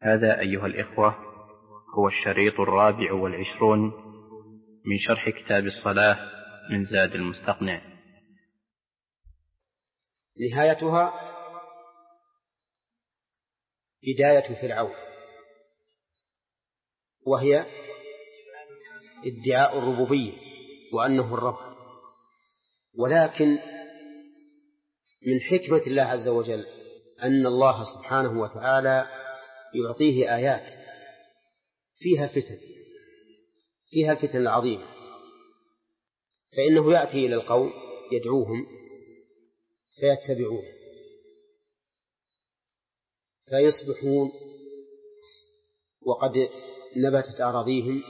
هذا أيها الإخوة هو الشريط 24 من شرح كتاب الصلاة من زاد المستقنع. نهايتها بداية فرعون، وهي ادعاء الربوبية وأنه الرب، ولكن من حكمة الله عز وجل أن الله سبحانه وتعالى يعطيه آيات فيها الفتن العظيمة، فإنه يأتي إلى القوم يدعوهم فيتبعون فيصبحون وقد نبتت أراضيهم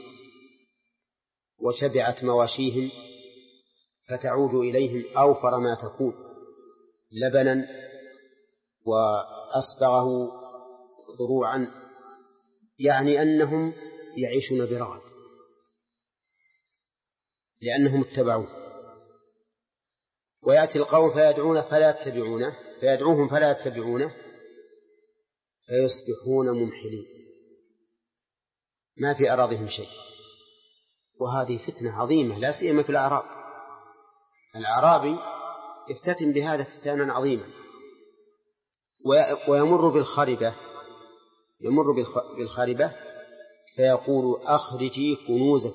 وشبعت مواشيهم، فتعود إليهم أوفر ما تكون لبنا وأصبغه ضروعا، يعني أنهم يعيشون برغد لأنهم اتبعوه. ويأتي القوم فيدعوهم فلا يتبعونه فيصبحون ممحلين ما في أراضيهم شيء. وهذه فتنة عظيمة لا سيما في الأعرابي يفتتن بهذا فتانا عظيما، ويمر بالخاربة فيقول أخرجي كنوزك،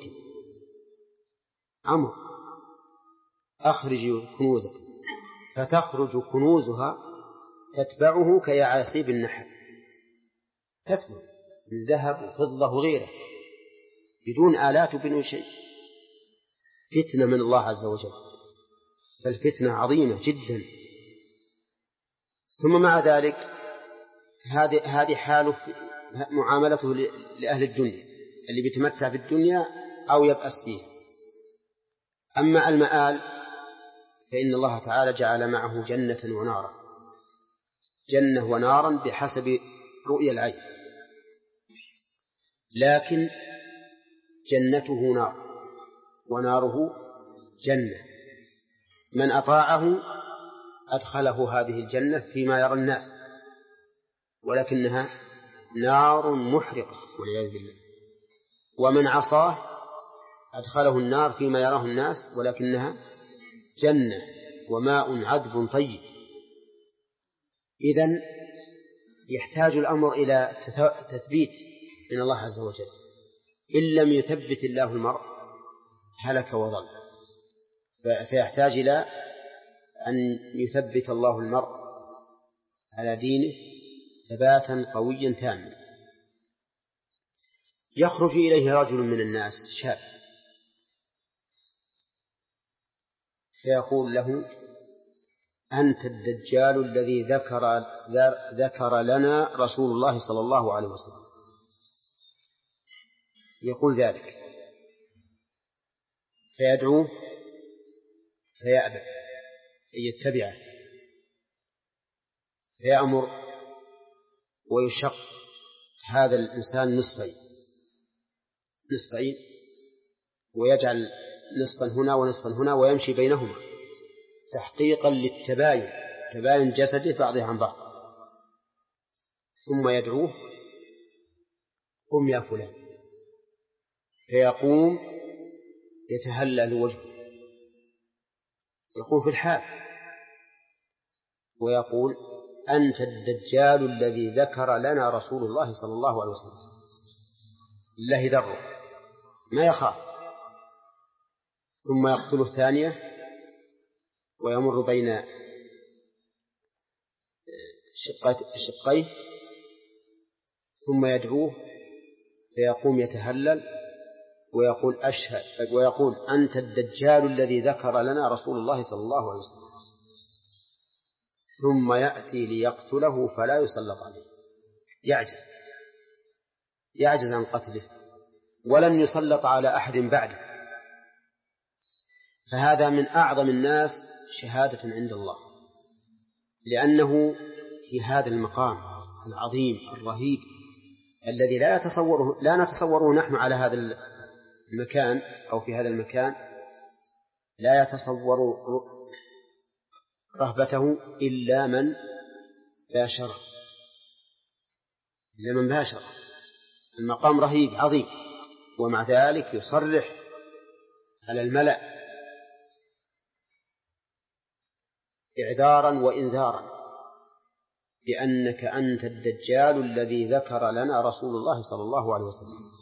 أخرجي كنوزك، فتخرج كنوزها تتبعه كيعاصيب النحل، تتبع من ذهب وفضة وغيره بدون آلات وبدون شيء. فتنة من الله عز وجل، فالفتنة عظيمة جدا. ثم مع ذلك هذه حال معاملته لأهل الدنيا اللي بيتمتع بالدنيا أو يبأس فيها. أما المآل فإن الله تعالى جعل معه جنة ونارا، جنة ونارا بحسب رؤية العين، لكن جنته نار وناره جنة. من أطاعه أدخله هذه الجنة فيما يرى الناس، ولكنها نار محرقة والعياذ بالله. ومن عصاه أدخله النار فيما يراه الناس، ولكنها جنة وماء عذب طيب. إذن يحتاج الأمر إلى تثبيت من الله عز وجل. إن لم يثبت الله المرء هلك وضل، فيحتاج إلى أن يثبت الله المرء على دينه ثباتا قويا تاما. يخرج إليه رجل من الناس شاب فيقول له أنت الدجال الذي ذكر لنا رسول الله صلى الله عليه وسلم. يقول ذلك فيدعوه فيأبى أن يتبعه، فيأمر ويشق هذا الإنسان نصفين ويجعل نصفا هنا ونصفا هنا ويمشي بينهما تحقيقا تباين جسده بعضه عن بعض. ثم يدعوه قم يا فلان، فيقوم يتهلل وجهه، يقوم في الحال ويقول أنت الدجال الذي ذكر لنا رسول الله صلى الله عليه وسلم. الله دره ما يخاف. ثم يقتله ثانية ويمر بين شقيه، ثم يدعوه فيقوم يتهلل ويقول أشهد، ويقول أنت الدجال الذي ذكر لنا رسول الله صلى الله عليه وسلم. ثم يأتي ليقتله فلا يسلط عليه، يعجز عن قتله ولن يسلط على أحد بعده. فهذا من أعظم الناس شهادة عند الله، لأنه في هذا المقام العظيم الرهيب الذي لا نتصوره نحن على هذا المكان أو في هذا المكان، لا يتصور رهبته إلا من باشره، إلا من باشر. المقام رهيب عظيم، ومع ذلك يصرح على الملأ إعذارا وإنذارا بأنك أنت الدجال الذي ذكر لنا رسول الله صلى الله عليه وسلم.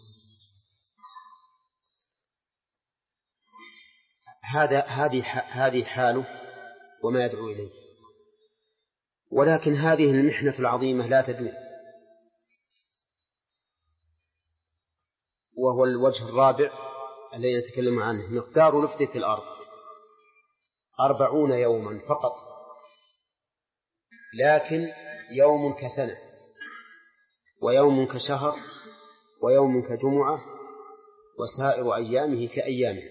هذه حاله وما يدعو إليه. ولكن هذه المحنة العظيمة لا تدوم، وهو الوجه الرابع الذي نتكلم عنه. مقدار لبثه في الأرض 40 يوما فقط، لكن يوم كسنة، ويوم كشهر، ويوم كجمعة، وسائر أيامه كأيامه.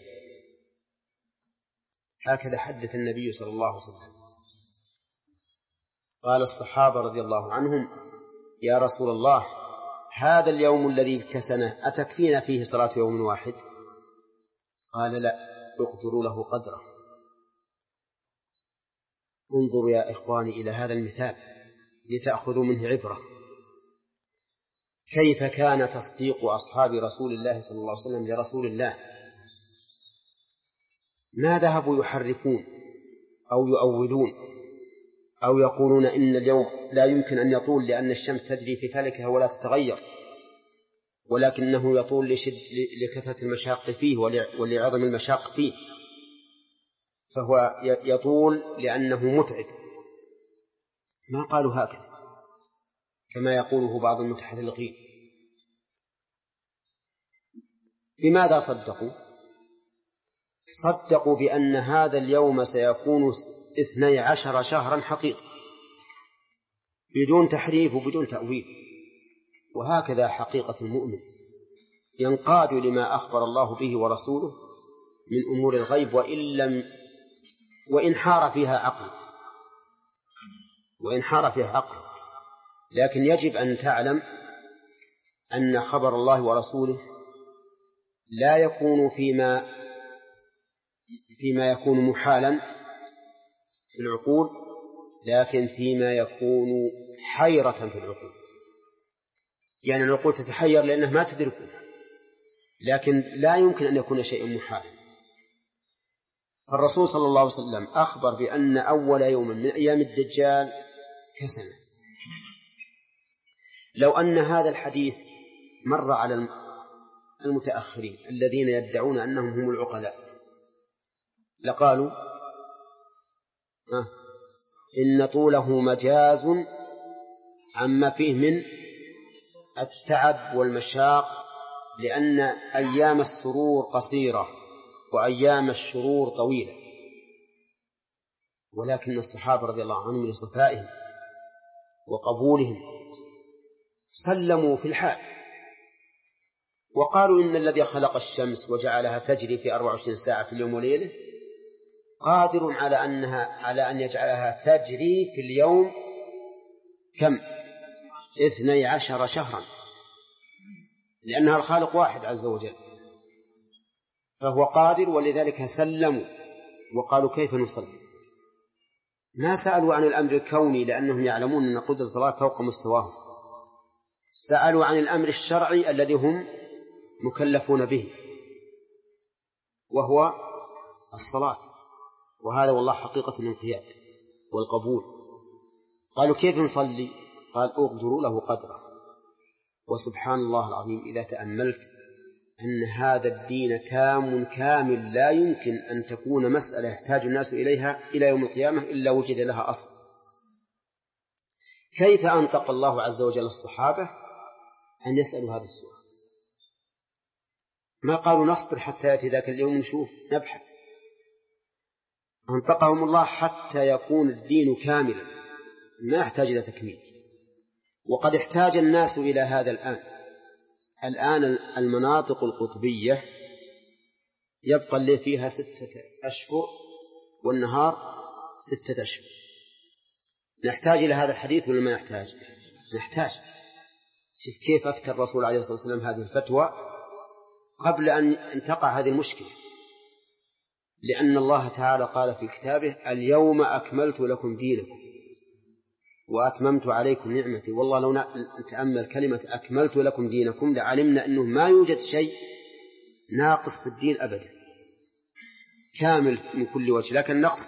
هكذا حدث النبي صلى الله عليه وسلم. قال الصحابة رضي الله عنهم: يا رسول الله، هذا اليوم الذي كسنه أتكفينا فيه صلاة يوم واحد؟ قال: لا، اقدروا له قدره. انظروا يا إخواني إلى هذا المثال لتأخذوا منه عبرة. كيف كان تصديق أصحاب رسول الله صلى الله عليه وسلم لرسول الله؟ ما ذهبوا يحرفون أو يؤولون أو يقولون إن اليوم لا يمكن أن يطول لأن الشمس تجري في فلكها ولا تتغير، ولكنه يطول لكثرة المشاق فيه ولعظم المشاق فيه، فهو يطول لأنه متعب. ما قالوا هكذا كما يقوله بعض المتحذلقين. بماذا صدقوا؟ صدقوا بأن هذا اليوم سيكون 12 شهرا حقيقة، بدون تحريف وبدون تأويل. وهكذا حقيقة المؤمن، ينقاد لما أخبر الله به ورسوله من أمور الغيب، وإن حار فيها عقل، لكن يجب أن تعلم أن خبر الله ورسوله لا يكون فيما يكون محالا في العقول، لكن فيما يكون حيرة في العقول. يعني العقول تتحير لأنها ما تدركه، لكن لا يمكن أن يكون شيء محالا. الرسول صلى الله عليه وسلم أخبر بأن أول يوم من أيام الدجال كسنة. لو أن هذا الحديث مر على المتأخرين الذين يدعون أنهم هم العقلاء لقالوا إن طوله مجاز عما فيه من التعب والمشاق، لأن أيام السرور قصيرة وأيام الشرور طويلة. ولكن الصحابة رضي الله عنهم لصفائهم وقبولهم سلموا في الحال، وقالوا إن الذي خلق الشمس وجعلها تجري في 24 ساعة في اليوم وليلة قادر على أن يجعلها تجري في اليوم كم؟ 12 شهرا، لأنها الخالق واحد عز وجل، فهو قادر. ولذلك سلموا وقالوا: كيف نصلي؟ ما سألوا عن الأمر الكوني لأنهم يعلمون أن قدرة الله فوق مستواهم، سألوا عن الأمر الشرعي الذي هم مكلفون به، وهو الصلاة. وهذا والله حقيقة الانقياد والقبول. قالوا: كيف نصلي؟ قال: اقدروا له قدره. وسبحان الله العظيم إذا تأملت أن هذا الدين تام كامل، لا يمكن أن تكون مسألة يحتاج الناس إليها إلى يوم القيامة إلا وجد لها أصل. كيف أنطق الله عز وجل الصحابة أن يسألوا هذا السؤال؟ ما قالوا نصبر حتى يأتي ذاك اليوم نشوف نبحث. أنطقهم الله حتى يكون الدين كاملا، ما يحتاج إلى تكميل. وقد احتاج الناس إلى هذا الآن المناطق القطبية يبقى الليل فيها 6 أشهر والنهار 6 أشهر. نحتاج إلى هذا الحديث ولا ما نحتاج؟ نحتاج. شوف كيف أفتى الرسول عليه الصلاة والسلام هذه الفتوى قبل أن تقع هذه المشكلة، لأن الله تعالى قال في كتابه: اليوم أكملت لكم دينكم. وأتممت عليكم نعمتي. والله لو نتأمل كلمة أكملت لكم دينكم لعلمنا أنه ما يوجد شيء ناقص في الدين أبدا، كامل من كل وجه، لكن النقص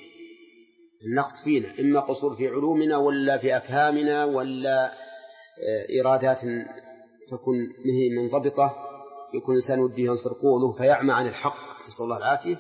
فينا إما قصور في علومنا ولا في أفهامنا ولا إرادات تكون به منضبطة، يكون الإنسان وده ينصر قوله فيعمى عن الحق، نسأل الله العافية.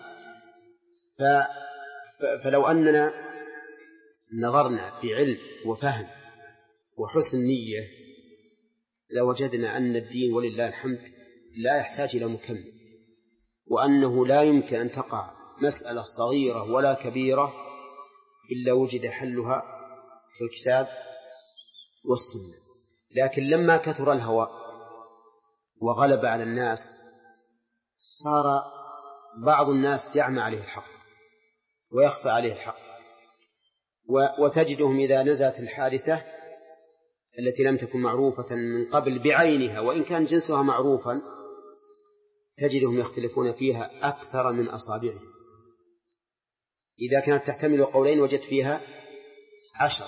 فلو أننا نظرنا بعلم وفهم وحسن نية لوجدنا أن الدين ولله الحمد لا يحتاج إلى مكمل، وأنه لا يمكن أن تقع مسألة صغيرة ولا كبيرة إلا وجد حلها في الكتاب والسنة. لكن لما كثر الهوى وغلب على الناس صار بعض الناس يعمى عليه الحق ويخفى عليه الحق، وتجدهم إذا نزلت الحادثة التي لم تكن معروفة من قبل بعينها وإن كان جنسها معروفا تجدهم يختلفون فيها أكثر من أصابعهم. إذا كانت تحتمل قولين وجد فيها 10.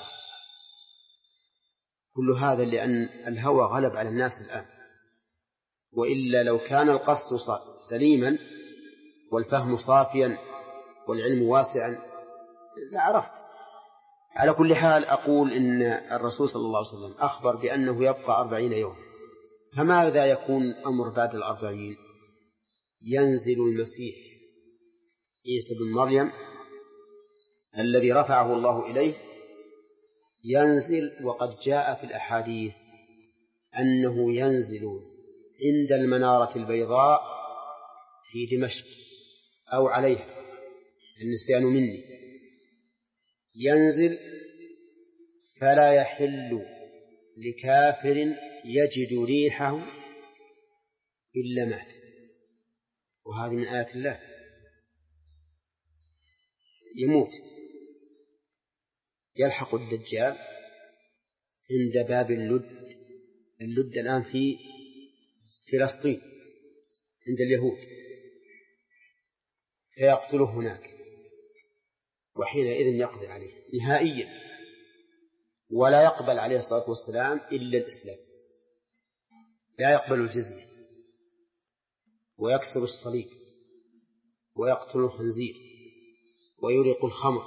كل هذا لأن الهوى غلب على الناس الآن، وإلا لو كان القصد سليما والفهم صافيا والعلم واسعا لعرفت. على كل حال أقول إن الرسول صلى الله عليه وسلم أخبر بأنه يبقى 40 يوم، فماذا يكون أمر بعد 40؟ ينزل المسيح عيسى بن مريم الذي رفعه الله إليه، ينزل، وقد جاء في الأحاديث أنه ينزل عند المنارة البيضاء في دمشق أو عليها، النسيان مني، ينزل فلا يحل لكافر يجد ريحه إلا مات. وهذه من آيات الله. يموت، يلحق الدجال عند باب اللد الآن في فلسطين عند اليهود، فيقتله هناك، وحينئذ يقضي عليه نهائيا، ولا يقبل عليه الصلاة والسلام إلا الإسلام، لا يقبل الجزية، ويكسر الصليب ويقتل الخنزير ويريق الخمر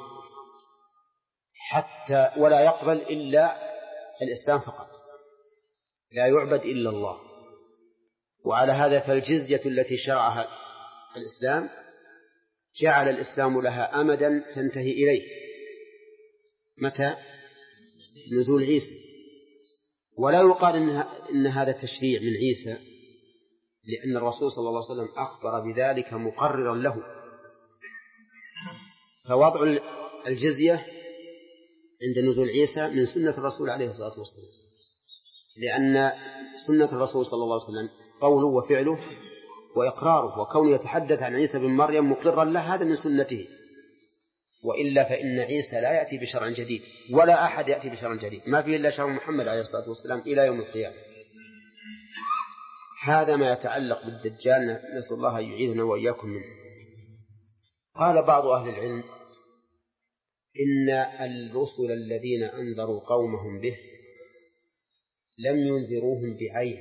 حتى ولا يقبل إلا الإسلام فقط، لا يعبد إلا الله. وعلى هذا فالجزية التي شرعها الإسلام جعل الإسلام لها أمدا تنتهي إليه، متى؟ نزول عيسى. ولا يقال إن هذا تشريع من عيسى، لأن الرسول صلى الله عليه وسلم أخبر بذلك مقررا له. فوضع الجزية عند نزول عيسى من سنة الرسول عليه الصلاة والسلام، لأن سنة الرسول صلى الله عليه وسلم قوله وفعله وإقراره، وكونه يتحدث عن عيسى بن مريم مقرا له هذا من سنته. وإلا فإن عيسى لا يأتي بشرع جديد، ولا أحد يأتي بشرع جديد، ما فيه إلا شرع محمد عليه الصلاة والسلام إلى يوم القيامة. هذا ما يتعلق بالدجال، نسأل الله أن يعيذنا وإياكم منه. قال بعض أهل العلم إن الرسل الذين أنذروا قومهم به لم ينذروهم بعين،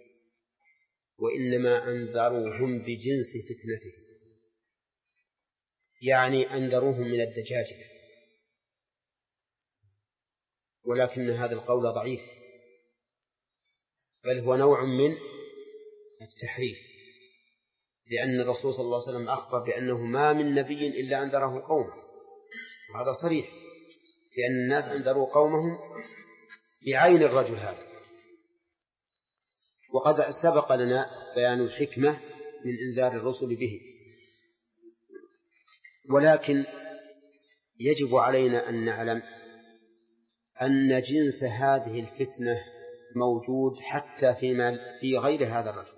وإنما أنذروهم بجنس فتنته، يعني أنذروهم من الدجاجة. ولكن هذا القول ضعيف، بل هو نوع من التحريف، لأن الرسول صلى الله عليه وسلم أخبر بأنه ما من نبي إلا أنذره قومه، وهذا صريح، لأن الناس أنذروا قومهم بعين الرجل هذا. وقد سبق لنا بيان الحكمة من إنذار الرسل به، ولكن يجب علينا أن نعلم أن جنس هذه الفتنة موجود حتى في غير هذا الرجل،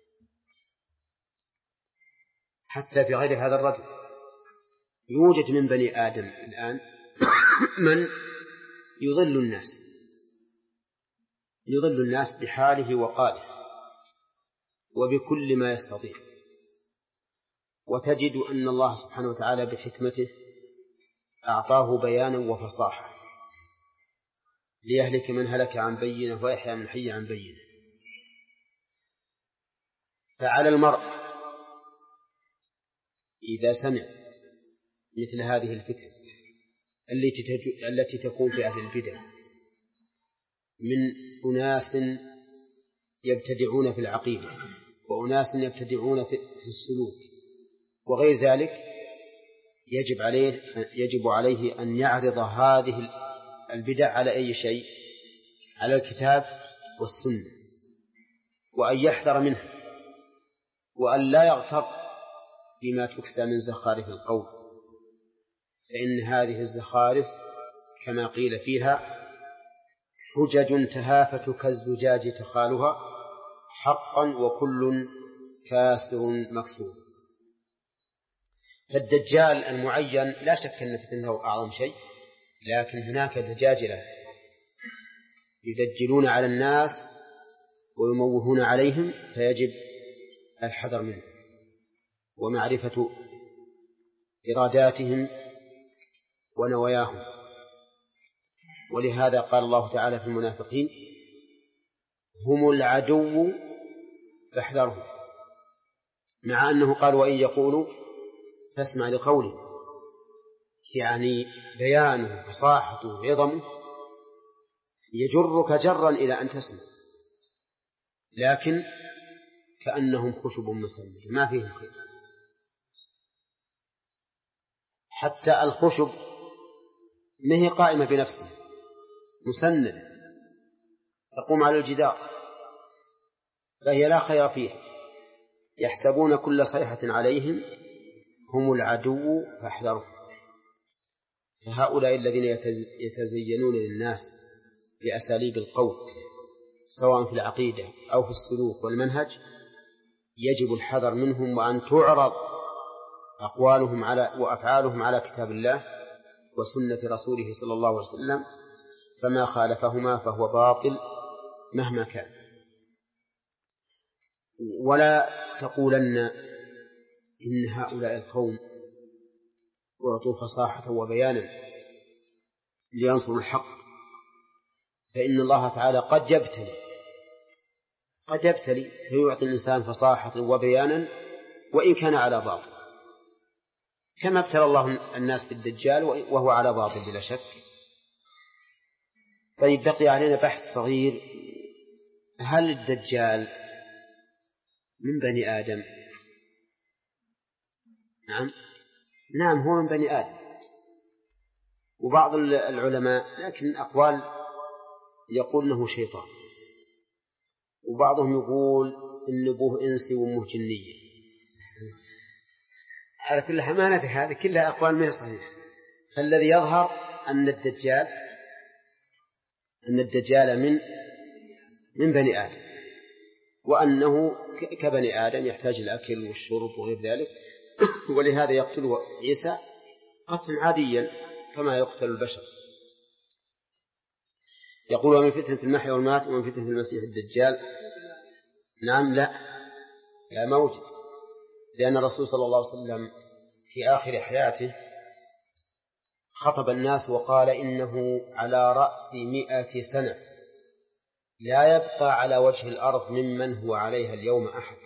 حتى في غير هذا الرجل. يوجد من بني آدم الآن من يضل الناس بحاله وقاله وبكل ما يستطيع، وتجد أن الله سبحانه وتعالى بحكمته أعطاه بيانا وفصاحة ليهلك من هلك عن بينه ويحيى من حي عن بينه. فعلى المرء إذا سمع مثل هذه الفتن التي تكون في أهل البدع من أناس يبتدعون في العقيدة وأناس يبتدعون في السلوك وغير ذلك، يجب عليه أن يعرض هذه البدع على أي شيء؟ على الكتاب والسنة، وأن يحذر منها، وأن لا يغتر بما تكسى من زخارف القول، فإن هذه الزخارف كما قيل فيها حجج تهافت كالزجاج تخالها حقا وكل كاسر مكسور. فالدجال المعين لا شك أن فتنه أعظم شيء، لكن هناك دجاجلة يدجلون على الناس ويموهون عليهم، فيجب الحذر منه ومعرفة إراداتهم ونواياهم. ولهذا قال الله تعالى في المنافقين هم العدو فاحذرهم، مع أنه قال وإن يقولوا فاسمع لقوله، يعني بيانه فصاحته وعظمه يجرك جرا إلى أن تسمع، لكن كأنهم خشب مسندة ما فيهم خير. حتى الخشب ما هي قائمة بنفسها، مسندة تقوم على الجدار، فهي لا خير فيها. يحسبون كل صيحة عليهم هم العدو فاحذرهم. فهؤلاء الذين يتزينون للناس بأساليب القول سواء في العقيدة أو في السلوك والمنهج يجب الحذر منهم، وأن تعرض أقوالهم وأفعالهم على كتاب الله وسنة رسوله صلى الله عليه وسلم، فما خالفهما فهو باطل مهما كان. ولا تقولن إن هؤلاء القوم أعطوا فصاحة وبيانا لينصروا الحق، فإن الله تعالى قد يبتلي فيعطي الإنسان فصاحة وبيانا وإن كان على باطل، كما ابتلى الله الناس بالدجال وهو على باطل بلا شك. طيب بقي علينا بحث صغير، هل الدجال من بني آدم؟ نعم هو من بني آدم، وبعض العلماء لكن أقوال يقول أنه شيطان، وبعضهم يقول إن أبوه إنسي وأمه جنية. على كل حمانة هذه كلها أقوال ما صحيحة. فالذي يظهر أن الدجال من بني آدم، وأنه كبني آدم يحتاج الأكل والشرب وغير ذلك، ولهذا يقتله عيسى قتلا عاديا كما يقتل البشر. يقول ومن فتنة المحيا والممات ومن فتنة المسيح الدجال. نعم لا موجد، لأن الرسول صلى الله عليه وسلم في آخر حياته خطب الناس وقال إنه على رأس 100 سنة لا يبقى على وجه الأرض ممن هو عليها اليوم أحد.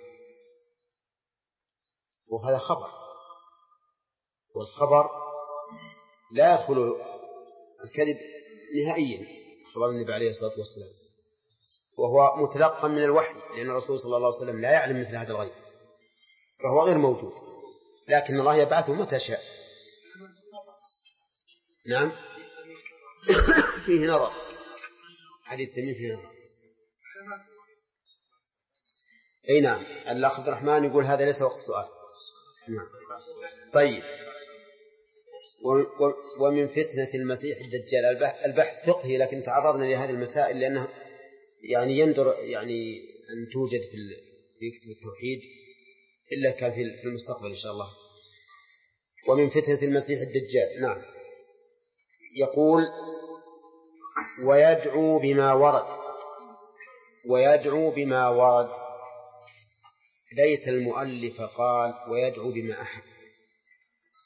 وهذا خبر، والخبر لا يدخل الكذب نهائيا، خبر النبي عليه الصلاة والسلام، وهو متلقى من الوحي، لأن الرسول صلى الله عليه وسلم لا يعلم مثل هذا الغيب، فهو غير موجود، لكن الله يبعثه متى شاء. نعم فيه نظر، حديث تميم فيه نظر. أي نعم، الأخ عبد الرحمن يقول هذا ليس وقت السؤال. نعم. طيب ومن فتنة المسيح الدجال البحث فقهي، لكن تعرضنا لهذه المسائل لأنه يعني يندر يعني أن توجد في كتب التوحيد إلا كان في المستقبل إن شاء الله. ومن فتنة المسيح الدجال. نعم. يقول ويدعو بما ورد ليت المؤلف قال ويدعو بما أحب،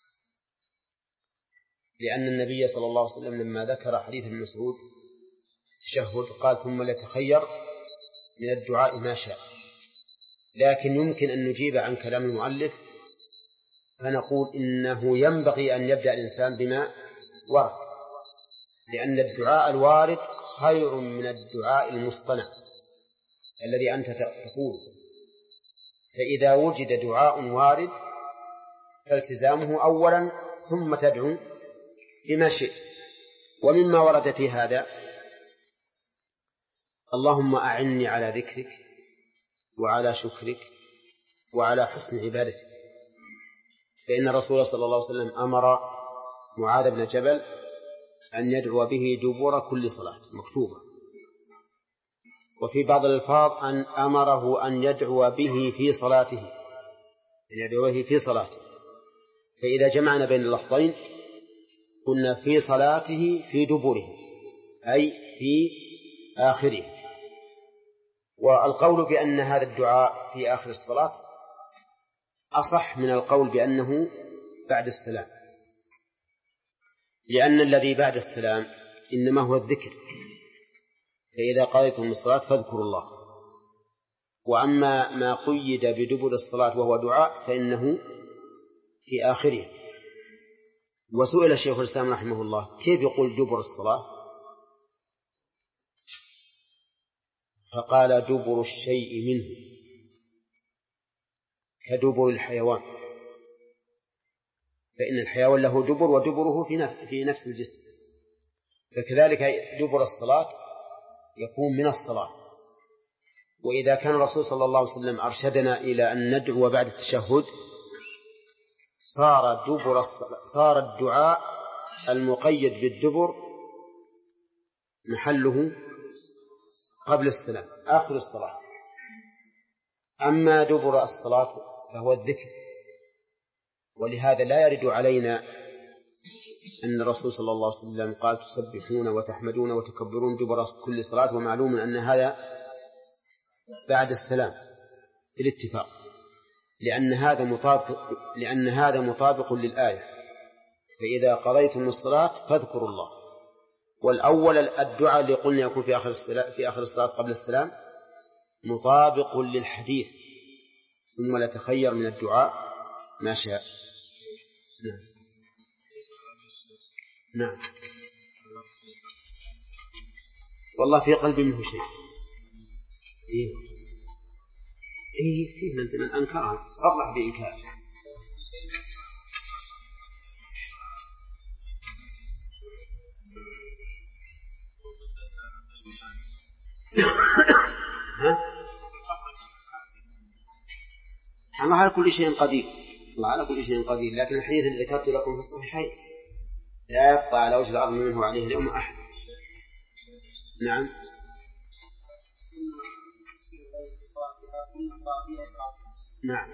لأن النبي صلى الله عليه وسلم لما ذكر حديث ابن مسعود التشهد قال ثم ليتخير من الدعاء ما شاء. لكن يمكن أن نجيب عن كلام المؤلف فنقول إنه ينبغي أن يبدأ الإنسان بما ورد، لأن الدعاء الوارد خير من الدعاء المصطنع الذي أنت تقول. فإذا وجد دعاء وارد فالتزامه أولا ثم تدعو بما شئت. ومما ورد في هذا اللهم أعني على ذكرك وعلى شكرك وعلى حسن عبادتك، فإن الرسول صلى الله عليه وسلم أمر معاذ بن جبل أن يدعو به دبر كل صلاة مكتوبة. وفي بعض الألفاظ أن أمره أن يدعو به في صلاته، أن يدعو به في صلاته. فإذا جمعنا بين اللفظين قلنا في صلاته في دبره أي في آخره. والقول بأن هذا الدعاء في آخر الصلاة أصح من القول بأنه بعد السلام، لأن الذي بعد السلام إنما هو الذكر، فإذا قضيتم الصلاة فاذكروا الله. وأما ما قيد بدبر الصلاة وهو دعاء فإنه في آخره. وسئل شيخ الإسلام رحمه الله كيف يقول دبر الصلاة؟ فقال دبر الشيء منه كدبر الحيوان، فإن الحيوان له دبر ودبره في نفس الجسم، فكذلك دبر الصلاة يكون من الصلاة. وإذا كان الرسول صلى الله عليه وسلم أرشدنا إلى أن ندعو بعد التشهد صار الدعاء المقيد بالدبر محله قبل السلام آخر الصلاة. أما دبر الصلاة فهو الذكر. ولهذا لا يرد علينا أن الرسول صلى الله عليه وسلم قال تسبحون وتحمدون وتكبرون دبر كل صلاة، ومعلوم أن هذا بعد السلام بالاتفاق، لأن هذا مطابق للآية فإذا قضيتم الصلاة فاذكروا الله. والأول الدعاء اللي قلنا يكون في آخر الصلاة قبل السلام مطابق للحديث ثم لا تخير من الدعاء ما شاء. نعم. والله في قلبي منه شيء. فيه من أنكرها صرح بإنكاره. الله على كل شيء قدير، الله على كل شيء قدير. لكن الحديث الذي ذكرت لكم في الصحيحين لا يبقى على وجه الأرض منه عليه اليوم أحد. نعم. نعم.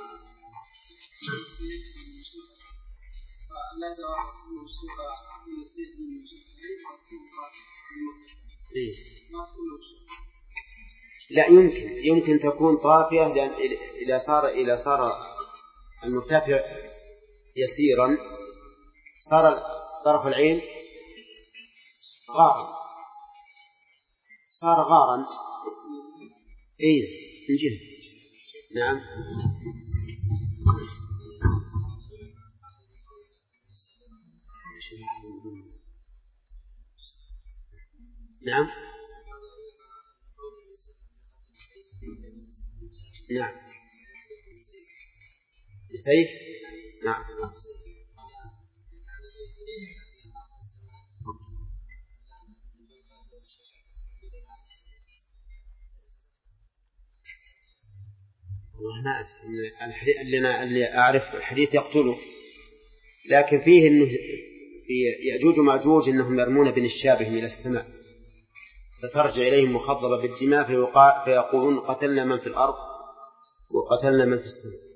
لا يمكن تكون طافية، لأن إذا صار المرتفع يسيرا صار طرف العين غارا، صار غارا. من جهة. نعم. نعم. نعم. بسيف. نعم. والله ما أدري، اللي أعرف الحديث يقتله، لكن فيه إنه في يأجوج ومأجوج إنهم يرمون بنشابهم إلى السماء فترجع إليهم مخضبة بالدماء فيقولون قتلنا من في الأرض وقتلنا من في السماء.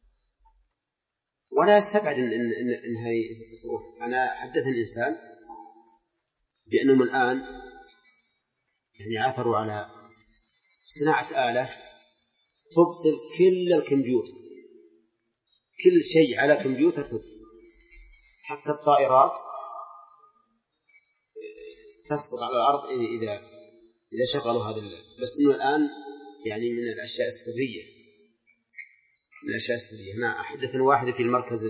ولا يستبعد إن هذه تروح. أنا حدثني إنسان بأنهم الآن يعني عثروا على صناعة آلة تبطل كل الكمبيوتر، كل شيء على كمبيوتر تبطل، حتى الطائرات تسقط على الأرض إذا شغلوا هذا بس إنه الآن يعني من الأشياء السرية، من الأشياء السرية. ما حدث واحد في مركز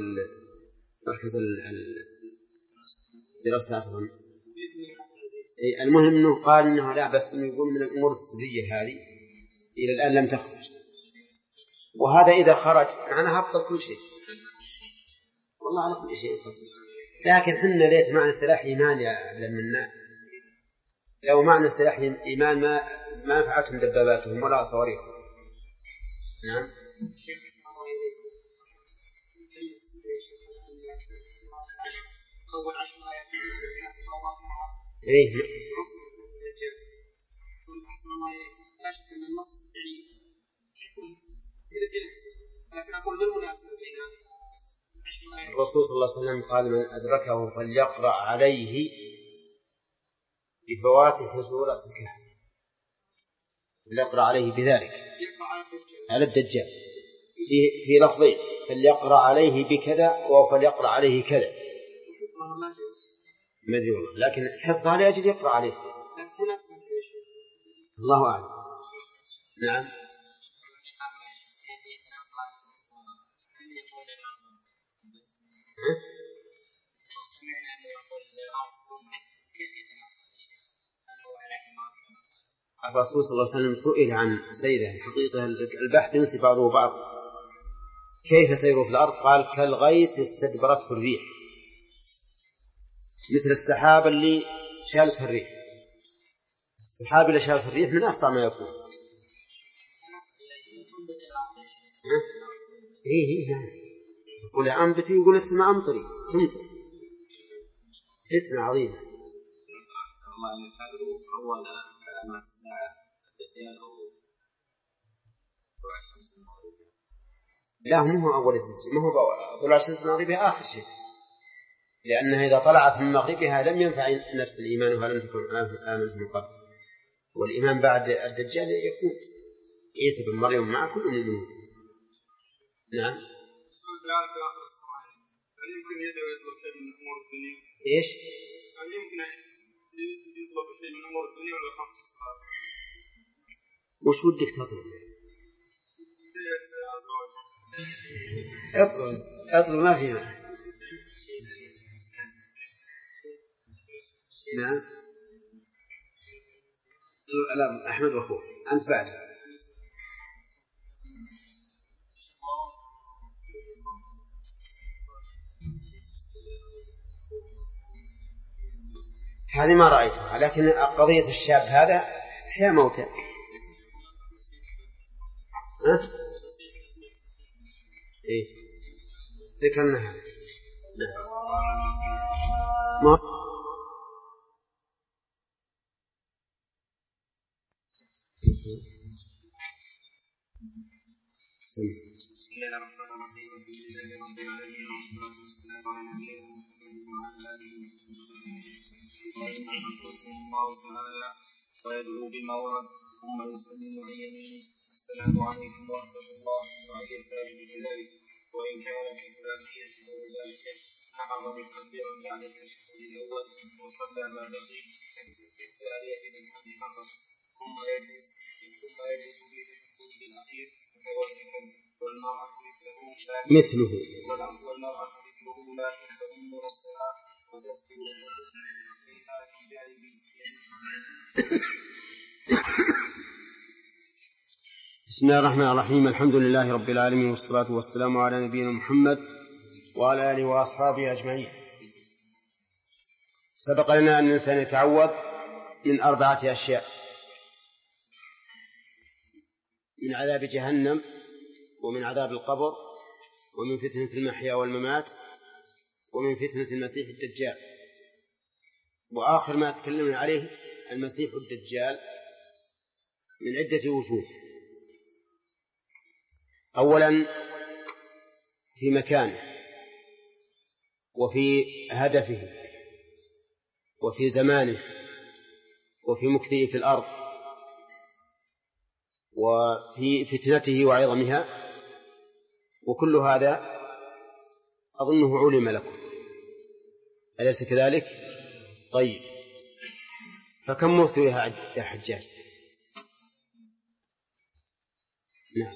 الدراسات هنا، المهم إنه قال إنه لا، بس إنه يقول من الأمور السرية هذه إلى الآن لم تخرج، وهذا إذا خرج معناها هبط كل شيء، والله على كل شيء خصوص. لكن حنا ليت معنى سلاح إيمان يا لمنا، لو معنى سلاح إيمان ما نفعتهم دباباتهم ولا صواريخهم. نعم. إيه. الرسول صلى الله عليه وسلم قال من أدركه فليقرأ عليه بفواتح سورة الكهف، فليقرأ عليه بذلك على الدجال في لفظين، فليقرأ عليه بكذا وفليقرأ عليه كذا، مدري والله، لكن حفظها لأجل يقرأ عليه، الله أعلم. نعم. الرسول صلى الله عليه وسلم سئل عن سيره حقيقة البحث ينسي بعضه بعض، كيف سيره في الأرض؟ قال كالغيث استدبرته الريح، مثل السحاب اللي شالته الريح. السحاب اللي شالته الريح من أسرع ما يكون. إيه يقول أنبتي، يقول السماء أمطري تمطر، فتنة عظيمة. لا، مو هو أول الدجال، ما هو طلوع الشمس من مغربها آخر شيء، لأنها إذا طلعت من مغربها لم ينفع نفس الإيمان وها لم تكن آمنت من قبل، والإيمان بعد الدجال يكون عيسى بن مريم مع كل المؤمنين. نعم. هل يمكن يطلب شيء من أمور الدنيا؟ إيش؟ هل يمكن يطلب شيء من أمور الدنيا ولا خاص بالصلاة؟ وش ودك تطلب؟ اطلب ما في معنى. نعم. لا، أحمد وأخوه أنت بعد. هذه ما رأيتها، لكن قضية الشاب هذا هي موتى. إيه ذكرناها. ما ويدعو بما ورد ثم يسلم عن يمينه السلام عليكم ورحمة الله وعن يساره بذلك، وإن كان في ثانيته ذلك نهض مكبرا بعد التشهد الأول وصلى ما بقي في الثانية بالحمد فقط، ثم يجلس في تشهده الأخير متوسطا، والمرأة مثله لا تهتم نفسها وتسجد نفسها في جانب. بسم الله الرحمن الرحيم. الحمد لله رب العالمين، والصلاة والسلام على نبينا محمد وعلى آله وأصحابه أجمعين. سبق لنا أن الإنسان يتعوذ من 4 أشياء: من عذاب جهنم، ومن عذاب القبر، ومن فتنة المحيا والممات، ومن فتنة المسيح الدجال. وآخر ما تكلمنا عليه المسيح الدجال من عدة وجوه. أولا في مكانه، وفي هدفه، وفي زمانه، وفي مكثه في الأرض، وفي فتنته وعظمها، وكل هذا أظنه علم لكم، أليس كذلك؟ طيب، فكم مثلها يا حجاج؟ نعم.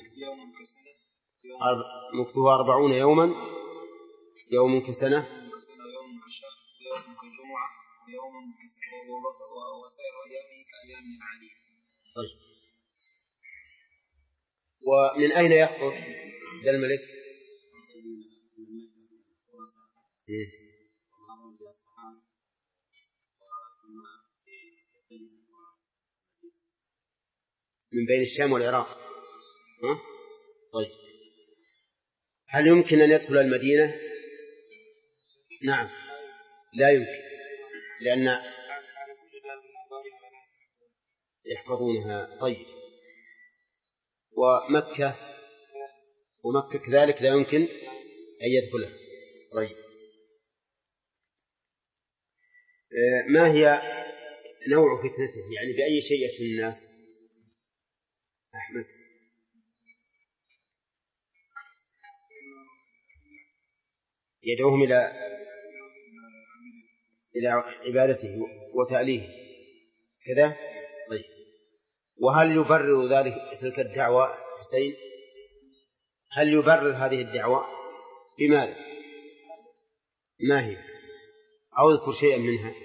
مكتوبها 40 يوما، يوم كسنة، يوم كشهر، يوم كجمعة، يوم وسائر أيامه كأيام العادية. طيب. ومن أين يخرج ذا الملك؟ من بين الشام والعراق. طيب. هل يمكن أن يدخل المدينة؟ نعم، لا يمكن، لأن يحفظونها. طيب. ومكة كذلك لا يمكن أن يدخلها. طيب. ما هي نوع فتنته؟ يعني بأي شيء يفتن الناس؟ أحمد. يدعوهم إلى عبادته وتأليه كذا. طيب. وهل يبرر ذلك تلك الدعوة حسين؟ هل يبرر هذه الدعوة بماذا؟ ما هي؟ أو اذكر شيئا منها.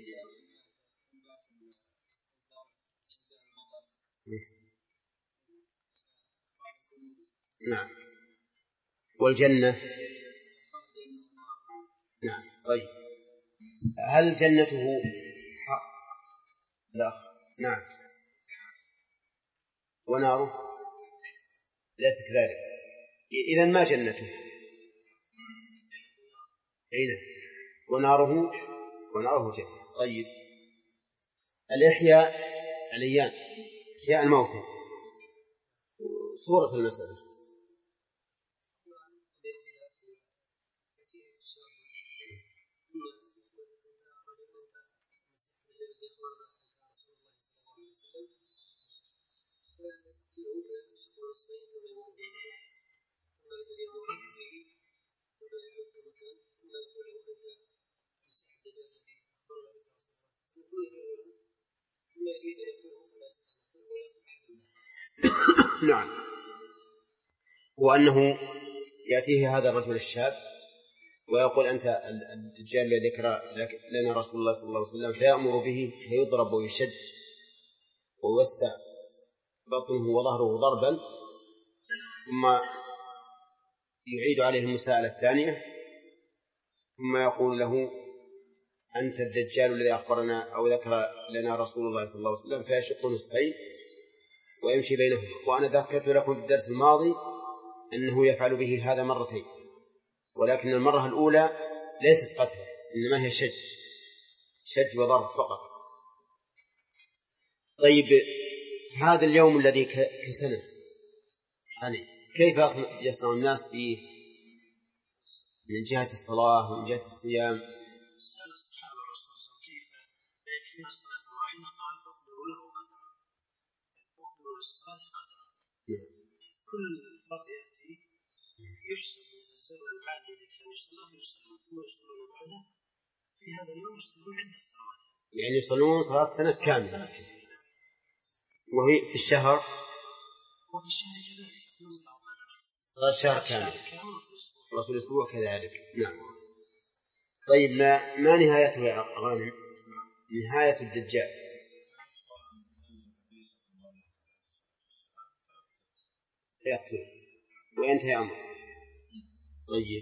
نعم. والجنة. نعم. طيب. هل جنته حق؟ لا. نعم. وناره ليس كذلك. إذن ما جنته؟ أين؟ وناره جنة. طيب. الإحياء عليان، إحياء الموتى، صورة المسألة. نعم. وأنه يأتيه هذا الرجل الشاب ويقول أنت الدجال الذي ذكر لنا رسول الله صلى الله عليه وسلم، فيأمر به فيضرب ويشج ويوسع بطنه وظهره ضربا، ثم يعيد عليه المساءلة الثانية، ثم يقول له أنت الدجال الذي أخبرنا أو ذكر لنا رسول الله صلى الله عليه وسلم، فيشق نصفين ويمشي بينهما. وأنا ذكرت لكم في الدرس الماضي أنه يفعل به هذا مرتين، ولكن المرة الأولى ليست قتل، إنما هي شج وضرب فقط. طيب. هذا اليوم الذي كسنة عليه كيف يصنع الناس فيه من جهة الصلاة ومن جهة الصيام؟ كل فرد يأتي يفصل من السر العادي الذي كان يصلى ويصلون بعده في هذا اليوم، يصلون عدة صلوات، يعني يصلون صلاة سنة كاملة. وهي في الشهر، وفي الشهر كذلك صلاة شهر كامل، وفي الأسبوع كذلك. نعم. طيب. ما نهايته يا غانم؟ نهاية الدجال يقتل وينتهي أمره. طيب.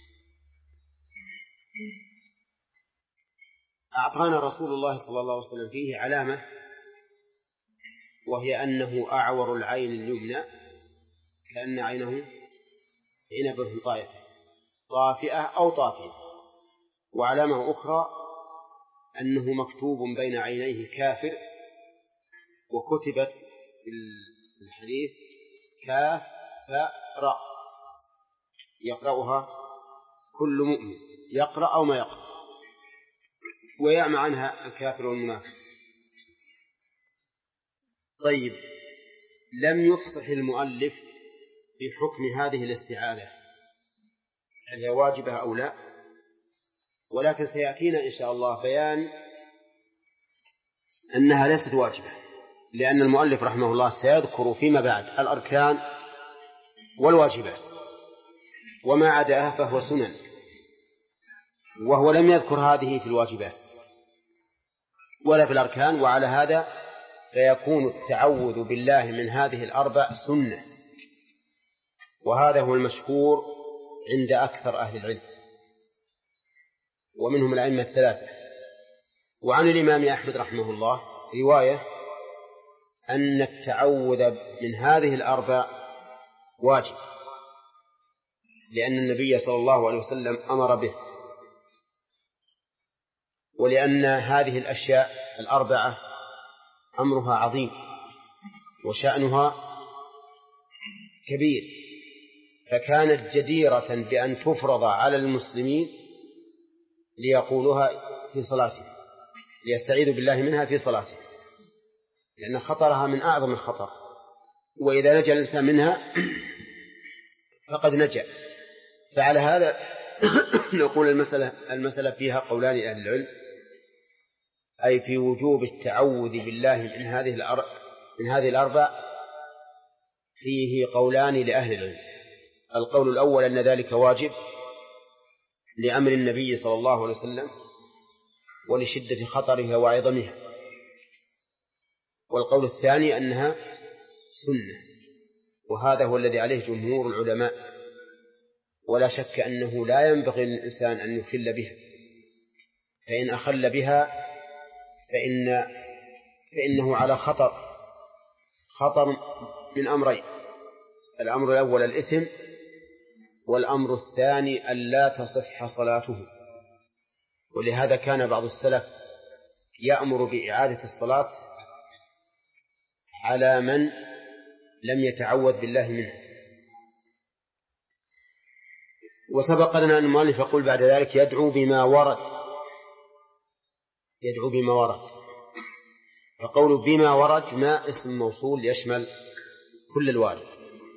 أعطانا رسول الله صلى الله عليه وسلم فيه علامة، وهي أنه أعور العين اليمنى كأن عينه عنبة طافئة أو طافية. وعلامة أخرى أنه مكتوب بين عينيه كافر، وكتبت في الحديث كاف فراء يقرأها كل مؤمن، يقرأ أو ما يقرأ، ويعمى عنها الكافر والمنافق. طيب. لم يفصح المؤلف بحكم هذه الاستعاذة هل هي واجبة أو لا، ولكن سيأتينا إن شاء الله بيان أنها ليست واجبة، لأن المؤلف رحمه الله سيذكر فيما بعد الأركان والواجبات، وما عداها فهو سنن، وهو لم يذكر هذه في الواجبات ولا في الأركان. وعلى هذا فيكون التعوذ بالله من هذه الأربع سنة، وهذا هو المشهور عند أكثر أهل العلم ومنهم الأئمة الثلاثة. وعن الإمام أحمد رحمه الله رواية أن التعوذ من هذه الأربع واجب، لأن النبي صلى الله عليه وسلم أمر به، ولأن هذه الأشياء الأربعة أمرها عظيم وشأنها كبير، فكانت جديرة بأن تفرض على المسلمين ليقولها في صلاتهم، ليستعيذوا بالله منها في صلاتهم، لأن خطرها من أعظم الخطر، وإذا نجا الإنسان منها فقد نجا. فعلى هذا نقول المسألة فيها قولان أهل العلم، أي في وجوب التعوذ بالله من هذه الأربع فيه قولان لأهل العلم. القول الأول أن ذلك واجب لأمر النبي صلى الله عليه وسلم ولشدة خطرها وعظمها، والقول الثاني أنها سنة، وهذا هو الذي عليه جمهور العلماء، ولا شك أنه لا ينبغي للإنسان أن يخل بها، فإن أخل بها فإنه على خطر من أمرين: الأمر الأول الإثم، والأمر الثاني أن لا تصح صلاته. ولهذا كان بعض السلف يأمر بإعادة الصلاة على من لم يتعوذ بالله منه. وسبق لنا أن المؤلف يقول بعد ذلك يدعو بما ورد، فقول بما ورد ما اسم موصول يشمل كل الوارد،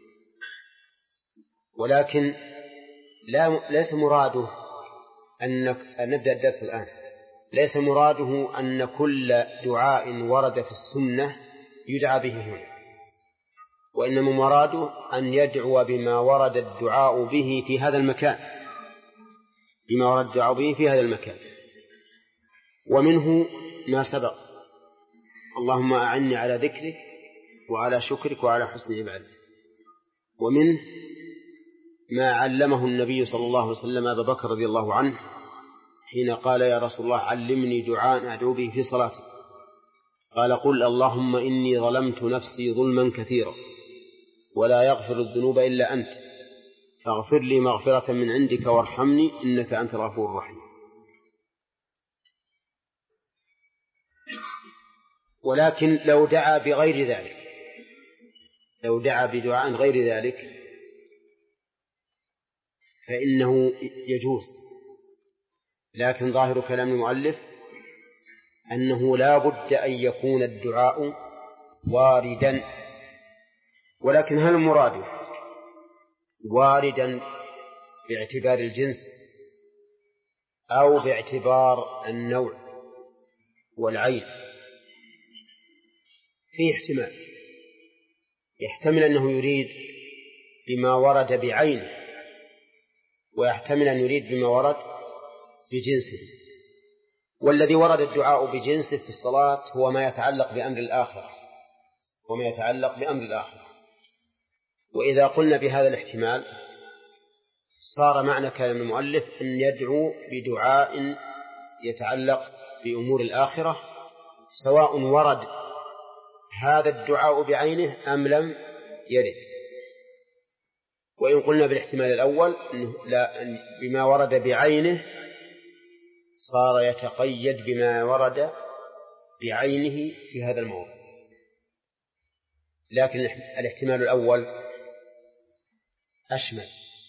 ولكن ليس مراده أن نبدأ الدرس الآن، ليس مراده أن كل دعاء ورد في السنة يدعى به هنا، وإنما مراده أن يدعو بما ورد الدعاء به في هذا المكان، ومنه ما سبق: اللهم أعني على ذكرك وعلى شكرك وعلى حسن عبادتك. ومنه ما علمه النبي صلى الله عليه وسلم أبا بكر رضي الله عنه حين قال: يا رسول الله علمني دعاء أدعو به في صلاتي. قال: قل اللهم إني ظلمت نفسي ظلما كثيرا ولا يغفر الذنوب إلا أنت فاغفر لي مغفرة من عندك وارحمني إنك أنت الغفور الرحيم. ولكن لو دعا بغير ذلك، لو دعا بدعاء غير ذلك فإنه يجوز، لكن ظاهر كلام المؤلف أنه لا بد أن يكون الدعاء واردا. ولكن هل المراد واردا باعتبار الجنس أو باعتبار النوع والعين؟ فيه احتمال، يحتمل أنه يريد بما ورد بعينه، ويحتمل أن يريد بما ورد بجنسه. والذي ورد الدعاء بجنسه في الصلاة هو ما يتعلق بأمر الآخرة، وإذا قلنا بهذا الاحتمال صار معنى كلام المؤلف أن يدعو بدعاء يتعلق بأمور الآخرة، سواء ورد هذا الدعاء بعينه أم لم يرد. وإن قلنا بالاحتمال الأول بما ورد بعينه صار يتقيد بما ورد بعينه في هذا الموضوع. لكن الاحتمال الأول أشمل،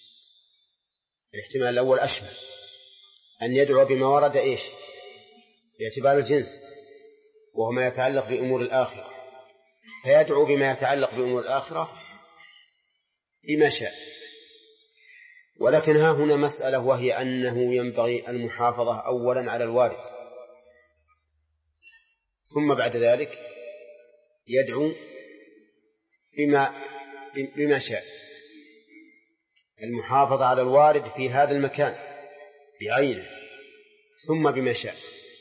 أن يدعو بما ورد باعتبار الجنس، وهو ما يتعلق بأمور الآخرة، فيدعو بما يتعلق بأمور الآخرة بما شاء. ولكن ها هنا مسألة، وهي أنه ينبغي المحافظة أولا على الوارد، ثم بعد ذلك يدعو بما شاء، المحافظة على الوارد في هذا المكان بعينه ثم بما شاء.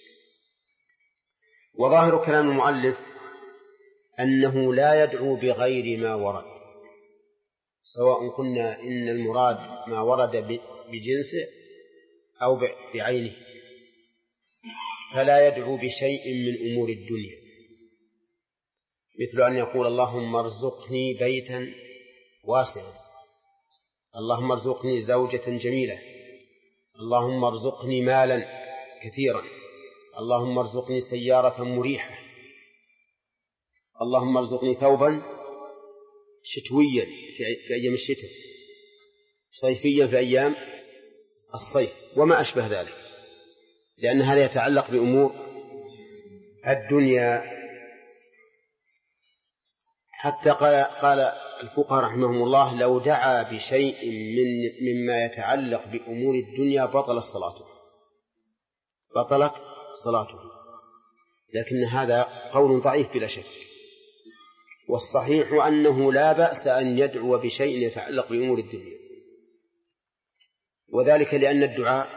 وظاهر كلام المؤلف أنه لا يدعو بغير ما ورد، سواء قلنا إن المراد ما ورد بجنسه أو بعينه، فلا يدعو بشيء من أمور الدنيا، مثل أن يقول اللهم ارزقني بيتا واسعا، اللهم ارزقني زوجة جميلة، اللهم ارزقني مالا كثيرا، اللهم ارزقني سيارة مريحة، اللهم ارزقني ثوبا شتويا في أيام الشتاء، صيفيا في أيام الصيف، وما أشبه ذلك، لأن هذا يتعلق بأمور الدنيا. حتى قال الفقهاء رحمهم الله لو دعا بشيء مما يتعلق بأمور الدنيا بطلت صلاته، لكن هذا قول ضعيف بلا شك، والصحيح أنه لا بأس أن يدعو بشيء يتعلق بأمور الدنيا، وذلك لأن الدعاء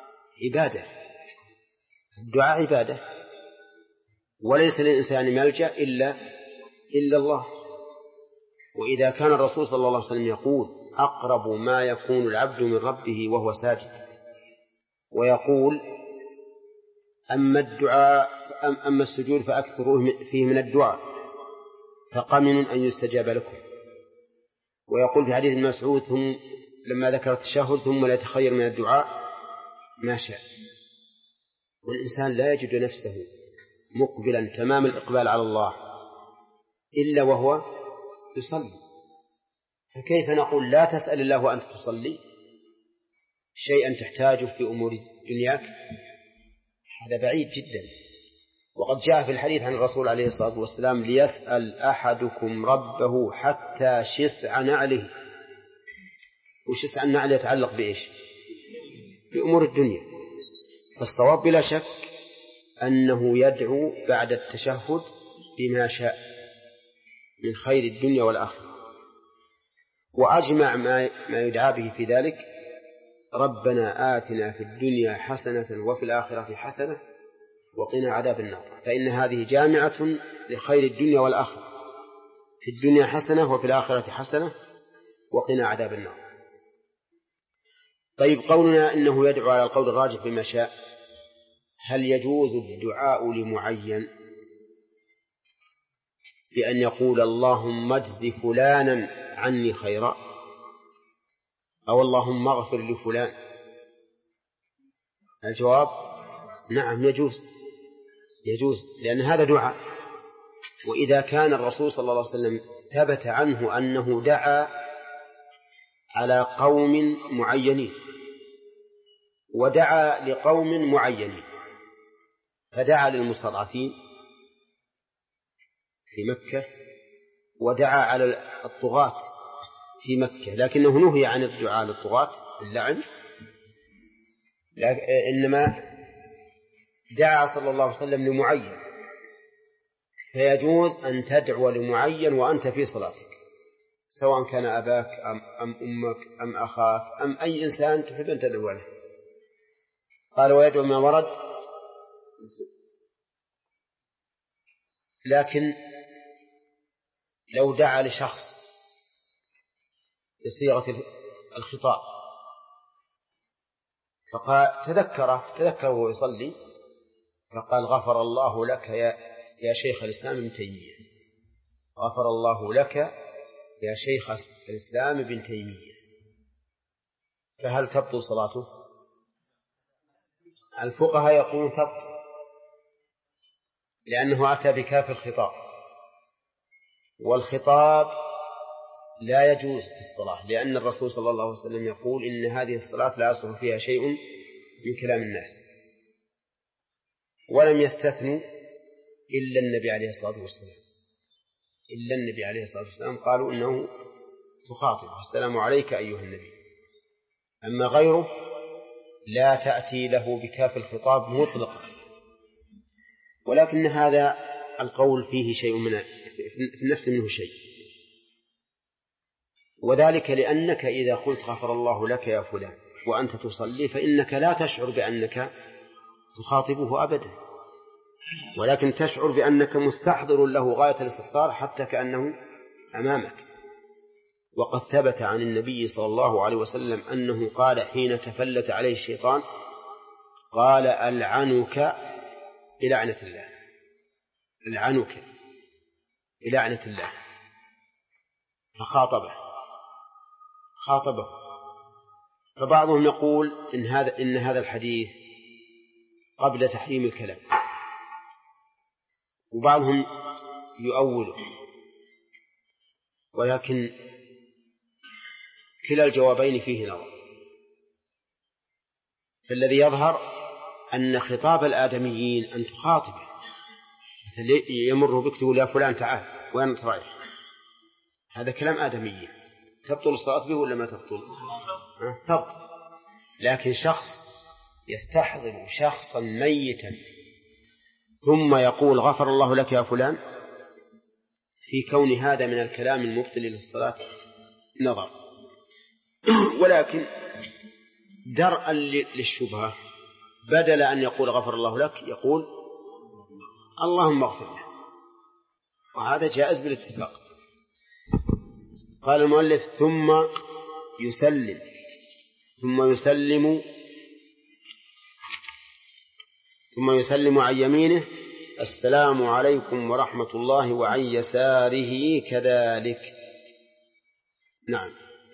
عبادة، وليس للإنسان ملجأ إلا الله. وإذا كان الرسول صلى الله عليه وسلم يقول أقرب ما يكون العبد من ربه وهو ساجد، ويقول أما السجود فأكثروه فيه من الدعاء فقمن أن يستجاب لكم، ويقول في حديث ابن مسعود لما ذكر التشهد ثم لا يتخير من الدعاء ما شاء. والإنسان لا يجد نفسه مقبلا تمام الإقبال على الله إلا وهو يصلي، فكيف نقول لا تسأل الله وأنت تصلي شيئا تحتاجه في أمور دنياك؟ هذا بعيد جدا. وقد جاء في الحديث عن الرسول عليه الصلاة والسلام ليسأل أحدكم ربه حتى شسع نعله، وشسع النعل يتعلق بإيش؟ بأمور الدنيا. فالصواب بلا شك أنه يدعو بعد التشهد بما شاء من خير الدنيا والآخرة، وأجمع ما يدعى به في ذلك ربنا آتنا في الدنيا حسنة وفي الآخرة حسنة وقنا عذاب النار، فإن هذه جامعة لخير الدنيا والآخرة، في الدنيا حسنة وفي الآخرة حسنة وقنا عذاب النار. طيب، قولنا إنه يدعو على القول الراجح بما شاء، هل يجوز الدعاء لمعين بأن يقول اللهم اجز فلانا عني خيرا، أو اللهم اغفر لفلان؟ الجواب نعم، يجوز لأن هذا دعاء. وإذا كان الرسول صلى الله عليه وسلم ثبت عنه أنه دعا على قوم معينين ودعا لقوم معينين، فدعا للمستضعفين في مكة ودعا على الطغاة في مكة، لكنه نهي عن الدعاء للطغاة باللعن، إنما دعا صلى الله عليه وسلم لمعين، فيجوز أن تدعو لمعين وأنت في صلاتك، سواء كان أباك أم أمك أم أخاك أم أي إنسان تحب أن تدعو له. قال ويدعو ما ورد، لكن لو دعا لشخص بصيغة الخطاب فقال تذكره وهو يصلي فقال غفر الله لك يا شيخ الإسلام ابن تيمية، غفر الله لك يا شيخ الإسلام ابن تيمية، فهل تبطل صلاته؟ الفقهاء يقولون تبطل، لأنه أتى بكاف الخطاب، والخطاب لا يجوز في الصلاة، لأن الرسول صلى الله عليه وسلم يقول إن هذه الصلاة لا يصلح فيها شيء من كلام الناس، ولم يستثنوا إلا النبي عليه الصلاة والسلام، قالوا إنه تخاطب السلام عليك أيها النبي، أما غيره لا تأتي له بكاف الخطاب مطلقا. ولكن هذا القول فيه شيء في النفس منه شيء، وذلك لأنك إذا قلت غفر الله لك يا فلان وأنت تصلي فإنك لا تشعر بأنك تخاطبه أبدا، ولكن تشعر بأنك مستحضر له غاية الاستحضار حتى كأنه أمامك. وقد ثبت عن النبي صلى الله عليه وسلم أنه قال حين تفلت عليه الشيطان قال ألعنك بلعنة الله، ألعنك بلعنة الله، خاطبه. فبعضهم يقول إن هذا الحديث قبل تحريم الكلام، وبعضهم يؤوله، ولكن كلا الجوابين فيه نظر. فالذي يظهر أن خطاب الآدميين أن تخاطبه، مثل يمر بك تقول يا فلان تعال وين أنت رايح، هذا كلام آدميين، تبطل الصلاة به ولا ما تبطل؟ تبطل. لكن شخص يستحضر شخصا ميتا ثم يقول غفر الله لك يا فلان، في كون هذا من الكلام المبطل للصلاة نظر. ولكن درءا للشبهة بدل أن يقول غفر الله لك يقول اللهم اغفر له، وهذا جائز بالاتفاق. قال المؤلف ثم يسلم عن يمينه السلام عليكم ورحمة الله، وعن يساره كذلك. نعم،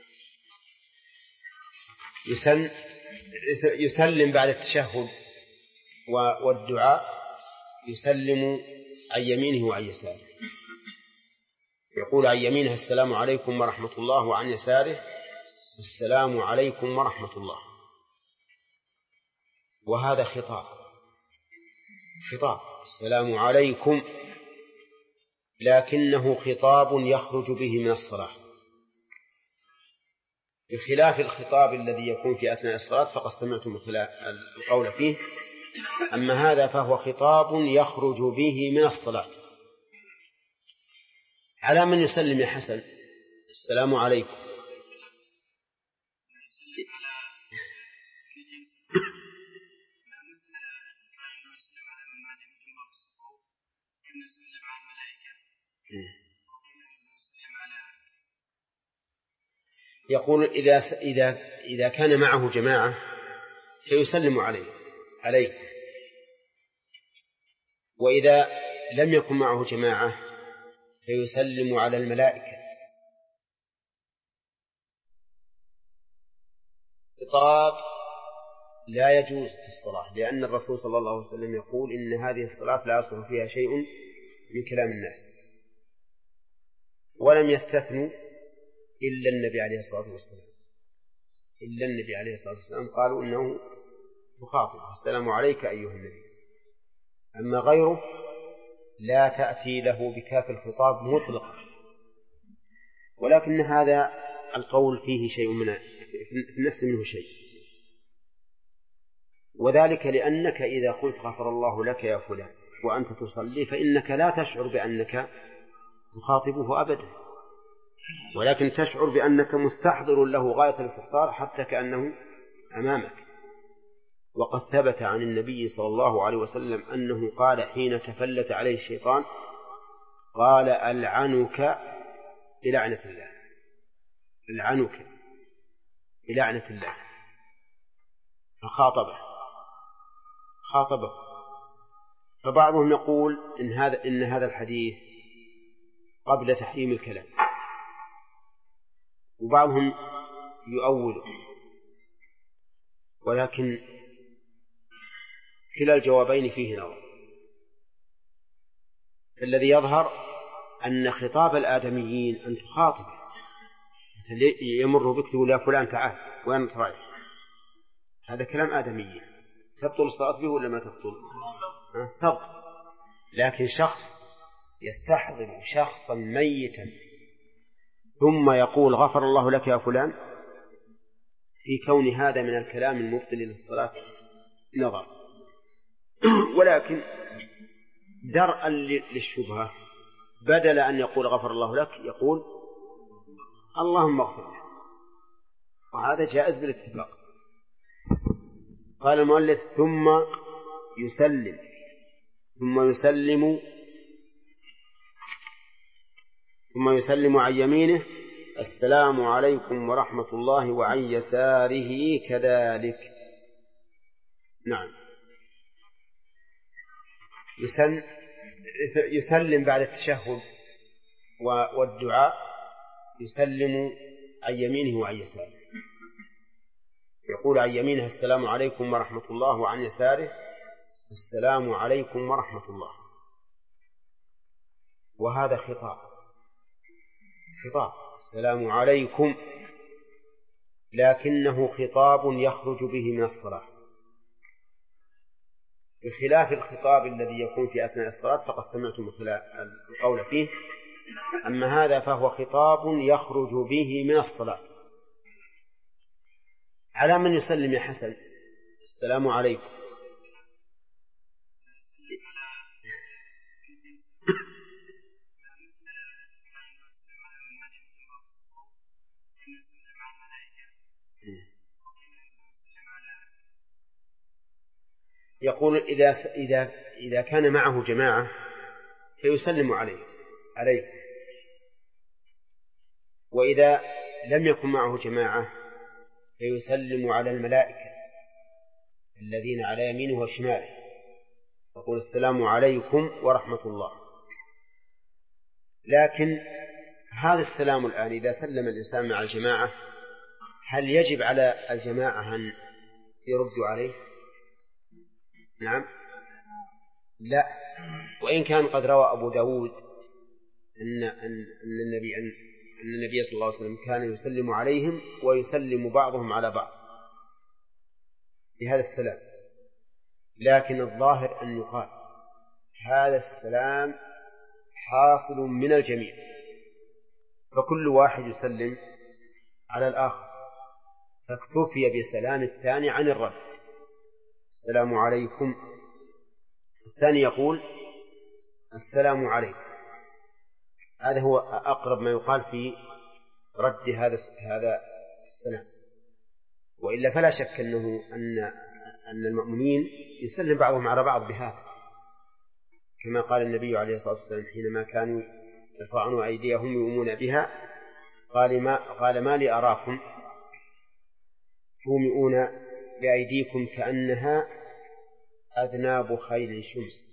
يسلم بعد التشهد والدعاء، يسلم عن يمينه وعن يساره، يقول عن يمينه السلام عليكم ورحمة الله، وعن يساره السلام عليكم ورحمة الله. وهذا خطاب السلام عليكم، لكنه خطاب يخرج به من الصلاة، بخلاف الخطاب الذي يكون في أثناء الصلاة فقد سمعتم القول فيه. أما هذا فهو خطاب يخرج به من الصلاة. على من يسلم يا حسن السلام عليكم؟ يقول إذا كان معه جماعة فيسلم عليه، وإذا لم يكن معه جماعة فيسلم على الملائكة. خطاب لا يجوز في الصلاة، لأن الرسول صلى الله عليه وسلم يقول إن هذه الصلاة لا يصلح فيها شيء من كلام الناس، ولم يستثنوا إلا النبي عليه الصلاة والسلام، قالوا إنه مخاطب السلام عليك أيها النبي. أما غيره لا تأتي له بكاف الخطاب مطلقا، ولكن هذا القول فيه شيء في النفس منه شيء، وذلك لأنك إذا قلت غفر الله لك يا فلان وأنت تصلي فإنك لا تشعر بأنك تخاطبه أبدا، ولكن تشعر بأنك مستحضر له غاية الاستحضار حتى كأنه أمامك. وقد ثبت عن النبي صلى الله عليه وسلم أنه قال حين تفلت عليه الشيطان قال ألعنك بلعنة الله، ألعنك بلعنة الله، فخاطبه. فبعضهم يقول إن هذا الحديث قبل تحريم الكلام، وبعضهم يؤوله، ولكن كلا الجوابين فيه نظر. الذي يظهر أن خطاب الآدميين أن تخاطبه، يمر بك تقول يا فلان تعال وين أنت رايح، هذا كلام آدميين، تبطل الصلاة به ولا ما تبطل؟ تبطل. لكن شخص يستحضر شخصا ميتا ثم يقول غفر الله لك يا فلان، في كون هذا من الكلام المبطل للصلاة نظر. ولكن درءا للشبهة بدل أن يقول غفر الله لك يقول اللهم اغفر له، وهذا جائز بالاتفاق. قال المؤلف ثم يسلم عن يمينه السلام عليكم ورحمة الله، وعن يساره كذلك. نعم، يسلم بعد التشهد والدعاء، يسلم عن يمينه وعن يساره، يقول عن يمينه السلام عليكم ورحمة الله، وعن يساره السلام عليكم ورحمة الله. وهذا خطاب السلام عليكم، لكنه خطاب يخرج به من الصلاة، بخلاف الخطاب الذي يكون في أثناء الصلاة فقد سمعتم القول فيه. أما هذا فهو خطاب يخرج به من الصلاة. على من يسلم يا حسن؟ السلام عليكم. يقول إذا كان معه جماعة فيسلم عليه، وإذا لم يكن معه جماعة فيسلم على الملائكة الذين على يمينه وشماله، يقول السلام عليكم ورحمة الله. لكن هذا السلام الآن إذا سلم الإنسان مع الجماعة هل يجب على الجماعة أن يردوا عليه؟ نعم، لا. وإن كان قد روى أبو داود أن النبي صلى الله عليه وسلم كان يسلم عليهم ويسلم بعضهم على بعض بهذا السلام، لكن الظاهر أن يقال هذا السلام حاصل من الجميع، فكل واحد يسلم على الآخر، فاكتفي بسلام الثاني عن الرد. السلام عليكم، الثاني يقول السلام عليكم. هذا هو أقرب ما يقال في رد هذا السلام. وإلا فلا شك أن المؤمنين يسلم بعضهم على بعض بهذا، كما قال النبي عليه الصلاة والسلام حينما كانوا يرفعون أيديهم يؤمنون بها قال ما لي أراكم تومئون بأيديكم كأنها أذناب خيل شمس،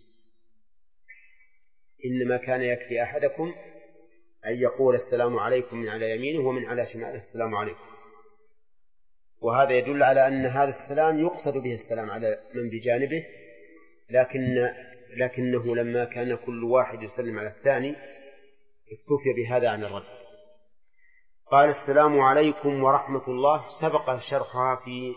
إنما كان يكفي أحدكم أن يقول السلام عليكم من على يمينه ومن على شماله السلام عليكم. وهذا يدل على أن هذا السلام يقصد به السلام على من بجانبه، لكنه لما كان كل واحد يسلم على الثاني اكتفي بهذا عن الرد. قال السلام عليكم ورحمة الله، سبق شرحها في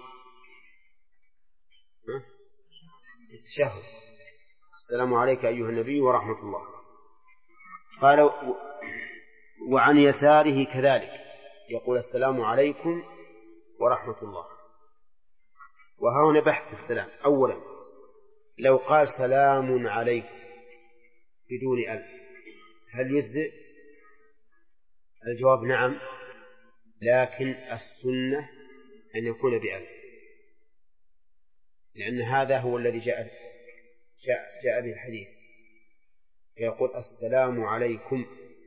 التشهد. السلام عليك أيها النبي ورحمة الله. قال وعن يساره كذلك، يقول السلام عليكم ورحمة الله. وهنا بحث السلام. أولا لو قال سلام عليكم بدون ألف هل يجزئ؟ الجواب نعم، لكن السنة أن يكون بألف، لأن هذا هو الذي جاء به الحديث، يقول السلام عليكم.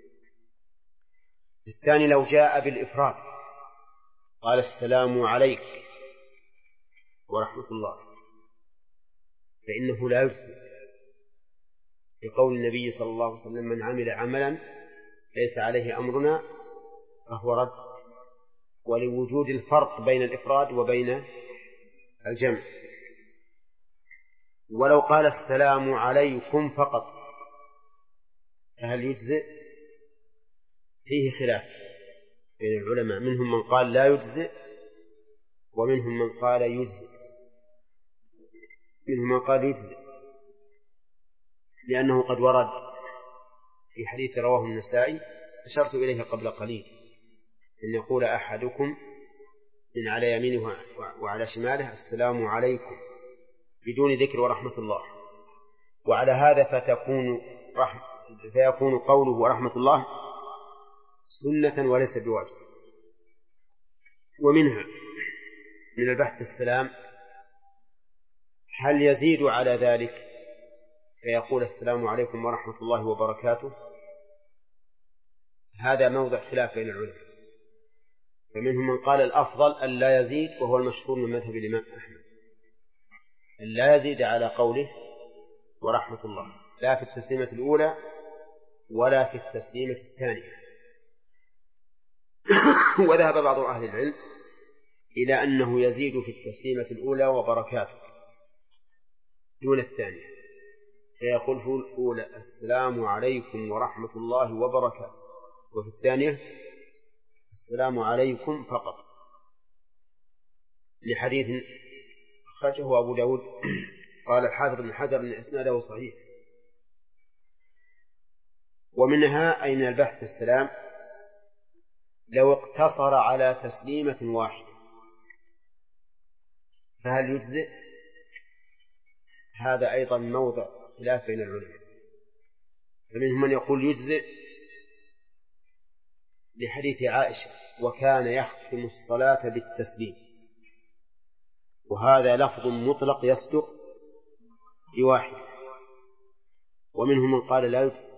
الثاني لو جاء بالإفراد قال السلام عليك ورحمة الله فإنه لا يجزئ، لقول النبي صلى الله عليه وسلم من عمل عملا ليس عليه أمرنا فهو رد، ولوجود الفرق بين الإفراد وبين الجمع. ولو قال السلام عليكم فقط فهل يجزئ؟ فيه خلاف بين العلماء، منهم من قال لا يجزئ ومنهم من قال يجزئ. لأنه قد ورد في حديث رواه النسائي أشرت إليه قبل قليل أن يقول أحدكم من على يمينه وعلى شماله السلام عليكم بدون ذكر ورحمة الله. وعلى هذا فيكون قوله ورحمة الله سنة وليس بواجب. ومنها من البحث السلام هل يزيد على ذلك فيقول السلام عليكم ورحمة الله وبركاته؟ هذا موضع خلاف بين العلماء، فمنهم من قال الأفضل أن لا يزيد، وهو المشهور من مذهب الإمام أحمد، أن لا يزيد على قوله ورحمة الله، لا في التسليمة الأولى ولا في التسليمة الثانية. وذهب بعض أهل العلم إلى أنه يزيد في التسليمة الأولى وبركاته دون الثانية، فيقول في الأولى السلام عليكم ورحمة الله وبركاته، وفي الثانية السلام عليكم فقط، لحديث أخرجه أبو داود قال الحافظ بن حجر أن إسناده صحيح. ومنها أي من البحث السلام لو اقتصر على تسليمة واحدة فهل يجزئ؟ هذا أيضا موضع خلاف بين العلماء، فمنهم من يقول يجزئ لحديث عائشة وكان يختم الصلاة بالتسليم، وهذا لفظ مطلق يصدق بواحد. ومنهم من قال لا يجزئ،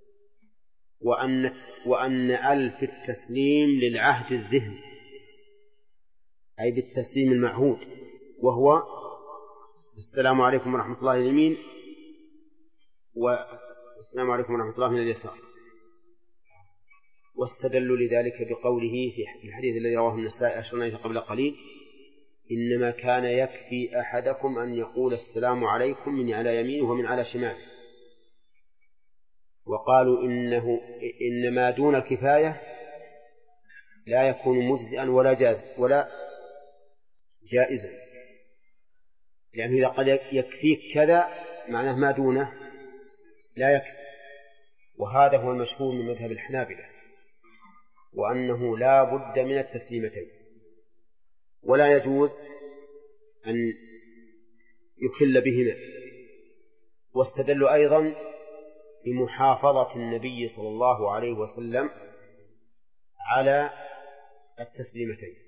وأن ألف التسليم للعهد الذهني، أي بالتسليم المعهود، وهو السلام عليكم ورحمة الله اليمين والسلام عليكم ورحمة الله من اليسار. واستدلوا لذلك بقوله في الحديث الذي رواه النسائي أشرنا إليه قبل قليل إنما كان يكفي أحدكم أن يقول السلام عليكم من على يمينه ومن على شماله. وقالوا إنما دون الكفاية لا يكون مجزئا ولا جائزا، لأنه إذا قد يكفيك كذا معناه ما دونه لا يكفي. وهذا هو المشهور من مذهب الحنابلة، وأنه لا بد من التسليمتين، ولا يجوز أن يكل بهما. واستدلوا أيضا بمحافظة النبي صلى الله عليه وسلم على التسليمتين،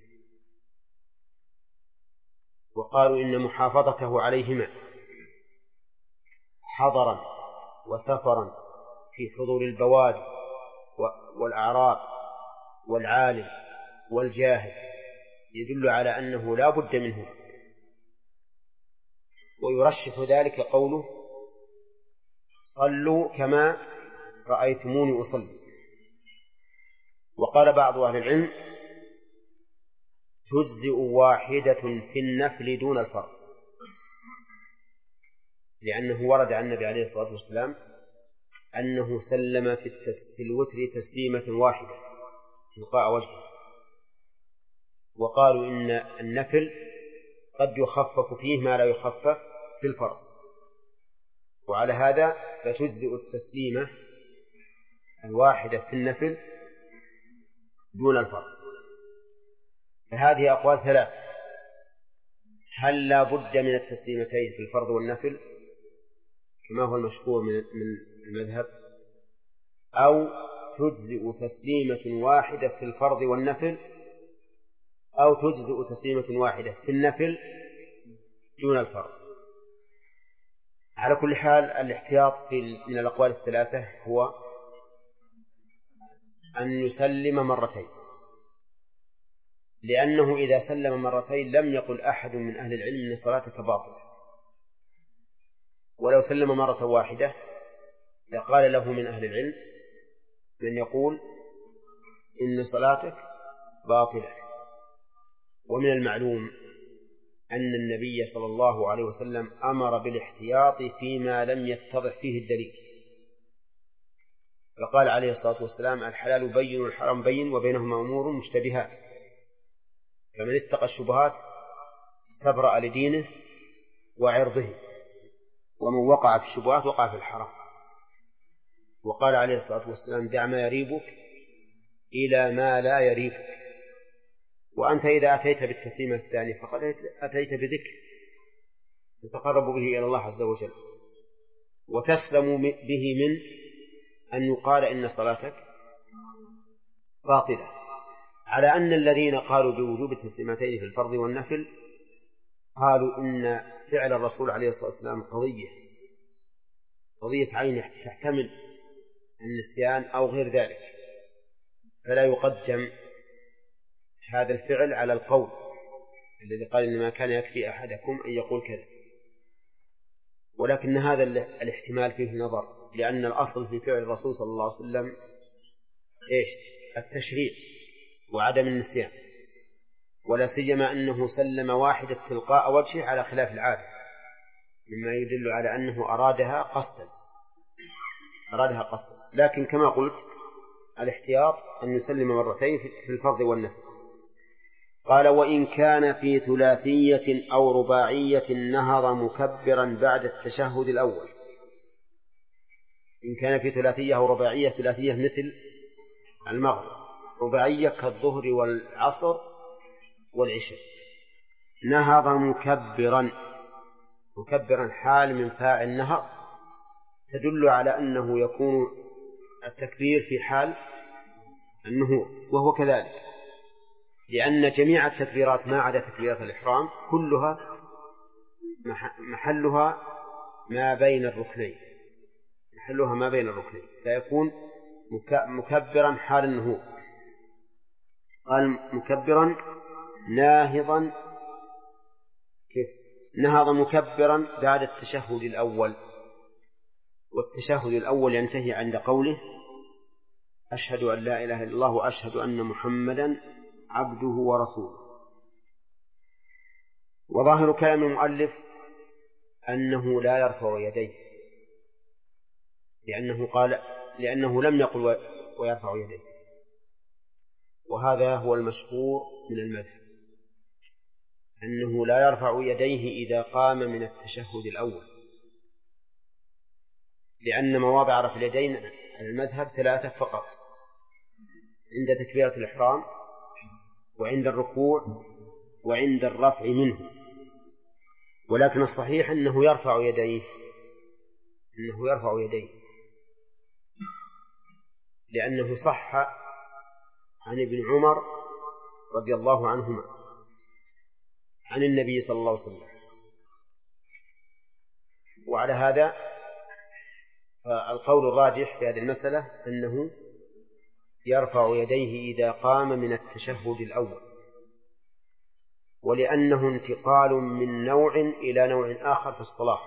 وقالوا إن محافظته عليهما حضرا وسفرا في حضور البوادي والأعراب والعالم والجاهل يدل على أنه لا بد منه. ويرشح ذلك قوله صلوا كما رأيتموني أصلي. وقال بعض أهل العلم تجزئ واحدة في النفل دون الفرض، لأنه ورد عن النبي عليه الصلاة والسلام أنه سلم في الوتر تسليمة واحدة تلقاء وجهه. وقالوا إن النفل قد يخفف فيه ما لا يخفف في الفرض، وعلى هذا فتجزئ التسليمة الواحدة في النفل دون الفرض. فهذه أقوال ثلاث: هل لا بد من التسليمتين في الفرض والنفل كما هو المشهور من المذهب، أو تجزئ تسليمة واحدة في الفرض والنفل، أو تجزئ تسليمة واحدة في النفل دون الفرض. على كل حال الاحتياط من الأقوال الثلاثة هو أن يسلم مرتين، لأنه إذا سلم مرتين لم يقل أحد من أهل العلم أن صلاتك باطلة، ولو سلم مرة واحدة لقال له من أهل العلم من يقول إن صلاتك باطلة. ومن المعلوم أن النبي صلى الله عليه وسلم أمر بالاحتياط فيما لم يتضح فيه الدليل، فقال عليه الصلاة والسلام الحلال بين والحرام بين وبينهما أمور مشتبهات، فمن اتقى الشبهات استبرأ لدينه وعرضه، ومن وقع في الشبهات وقع في الحرام. وقال عليه الصلاة والسلام دع ما يريبك إلى ما لا يريبك. وأنت إذا أتيت بالتسليمة الثانية فقد أتيت بذكر تتقرب به إلى الله عز وجل، وتسلم به من أن يقال إن صلاتك باطلة، على أن الذين قالوا بوجوب التسليمتين في الفرض والنفل قالوا إن فعل الرسول عليه الصلاة والسلام قضية عين تحتمل النسيان أو غير ذلك، فلا يقدم هذا الفعل على القول الذي قال إنما كان يكفي أحدكم أن يقول كذا. ولكن هذا الاحتمال فيه نظر، لأن الأصل في فعل الرسول صلى الله عليه وسلم التشريع وعدم النسيان، ولا سيما أنه سلم واحدة تلقاء وجهه على خلاف العادة، مما يدل على أنه أرادها قصدا. لكن كما قلت الاحتياط أن يسلم مرتين في الفرض والنفل. قال: وإن كان في ثلاثية أو رباعية نهض مكبرا بعد التشهد الأول. إن كان في ثلاثية أو رباعية، ثلاثية مثل المغرب، رباعية كالظهر والعصر والعشاء، نهض مكبرا حال من فاعل نهض، تدل على أنه يكون التكبير في حال النهوض، وهو كذلك، لأن جميع التكبيرات ما عدا تكبيرة الإحرام كلها محلها ما بين الركنين، فيكون مكبرا حال النهوض. قال: مكبرا ناهضا، كيف؟ نهض مكبرا بعد التشهد الأول، والتشهد الأول ينتهي عند قوله: أشهد أن لا إله إلا الله وأشهد أن محمدا عبده ورسوله. وظاهر كلام المؤلف أنه لا يرفع يديه، لأنه لم يقل ويرفع يديه، وهذا هو المشهور من المذهب، أنه لا يرفع يديه إذا قام من التشهد الأول، لأن مواضع رفع اليدين على المذهب 3 فقط: عند تكبيرة الإحرام، وعند الركوع، وعند الرفع منه. ولكن الصحيح أنه يرفع يديه، لأنه صح عن ابن عمر رضي الله عنهما عن النبي صلى الله عليه وسلم. وعلى هذا القول الراجح في هذه المسألة أنه يرفع يديه إذا قام من التشهد الأول، ولأنه انتقال من نوع إلى نوع آخر في الصلاة،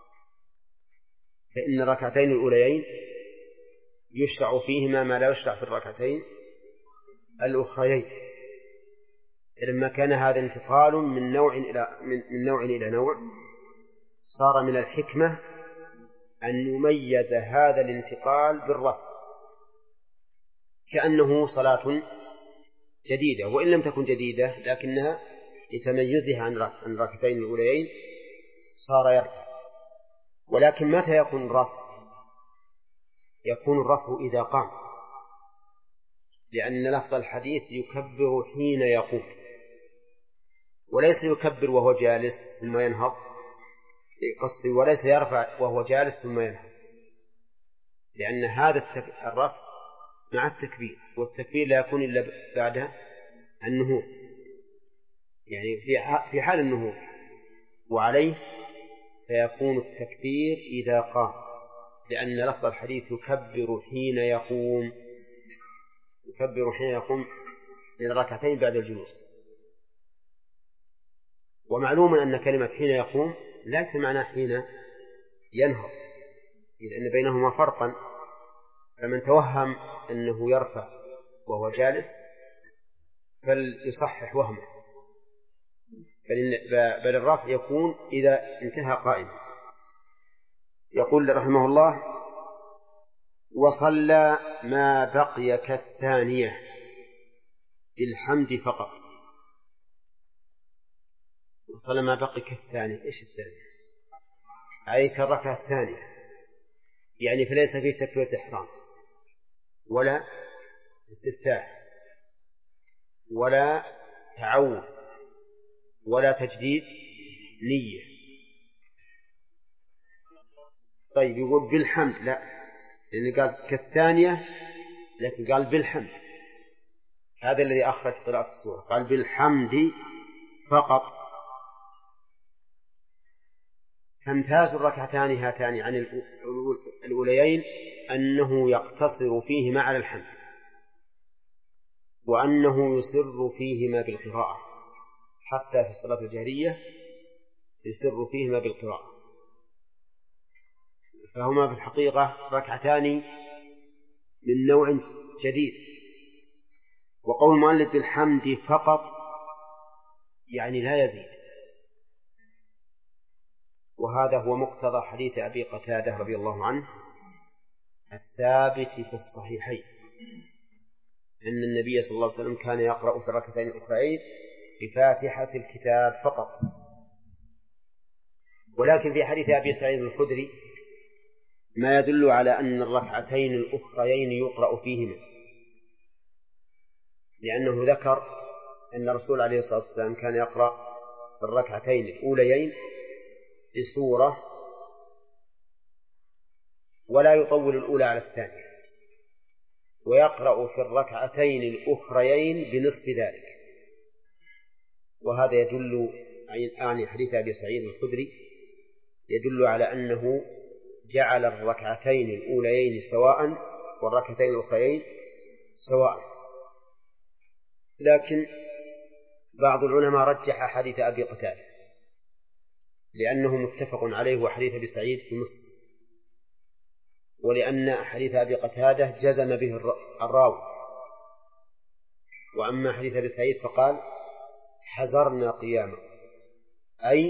فإن الركعتين الأوليين يشرع فيهما ما لا يشرع في الركعتين الأخريين. لما كان هذا انتقال من نوع إلى نوع، صار من الحكمة أن يميز هذا الانتقال بالرفع، كأنه صلاة جديدة، وإن لم تكن جديدة لكنها لتميزها عن الركعتين الأوليين صار يرفع. ولكن متى يكون الرفع؟ يكون الرفع إذا قام، لأن لفظ الحديث يكبر حين يقوم، وليس يكبر وهو جالس ثم ينهض، قصدي وليس يرفع وهو جالس ثم ينهض، لأن هذا الرفع مع التكبير، والتكبير لا يكون إلا بعد النهوض، يعني في حال النهوض، وعليه فيكون التكبير إذا قام، لأن لفظ الحديث يكبر حين يقوم للركعتين بعد الجلوس. ومعلوم أن كلمة حين يقوم ليس معنى حين ينهض، إذ أن بينهما فرقا، فمن توهم أنه يرفع وهو جالس فليصحح وهمه، بل الرفع يكون إذا انتهى قائما. يقول رحمه الله: وصلى ما بقي كالثانية بالحمد فقط. وصلى ما بقي كالثانية، إيش الثانية؟ أي كالركعة الثانية، يعني فليس فيه تكبيرة إحرام ولا استفتاح ولا تعوذ ولا تجديد نية. طيب يقول بالحمد، لا، لأنه قال كالثانية لكن قال بالحمد. هذا الذي أخرج قراءة السورة، قال بالحمد فقط. فامتاز الركعتان هاتان عن الأوليين أنه يقتصر فيهما على الحمد، وأنه يسر فيهما بالقراءة، حتى في الصلاة الجهرية يسر فيهما بالقراءة. فهما في الحقيقة ركعتان من نوع جديد. وقول المؤلف بالحمد فقط يعني لا يزيد، وهذا هو مقتضى حديث أبي قتادة رضي الله عنه الثابت في الصحيحين، أن النبي صلى الله عليه وسلم كان يقرأ في الركعتين الأخرين بفاتحة الكتاب فقط. ولكن في حديث أبي سعيد الخدري ما يدل على أن الركعتين الأخرين يقرأ فيهما، لأنه ذكر أن الرسول عليه الصلاة والسلام كان يقرأ في الركعتين الأوليين بسورة ولا يطول الأولى على الثانية، ويقرأ في الركعتين الأخريين بنصف ذلك. وهذا يدل عن حديث أبي سعيد الخدري يدل على أنه جعل الركعتين الأوليين سواء والركعتين الأخريين سواء. لكن بعض العلماء رجح حديث أبي قتادة لأنه متفق عليه وحديث أبي سعيد في مسلم، ولأن حديث أبي قتادة جزم به الراوي، وأما حديث أبي سعيد فقال حزرنا قيامه، أي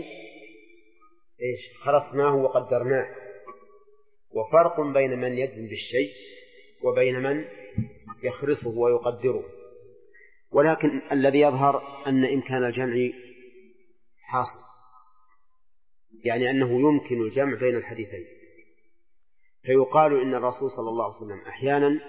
خلصناه وقدرناه. وفرق بين من يجزم بالشيء وبين من يخرصه ويقدره. ولكن الذي يظهر أن إمكان الجمع حاصل، يعني أنه يمكن الجمع بين الحديثين. فيقال إن الرسول صلى الله عليه وسلم أحيانا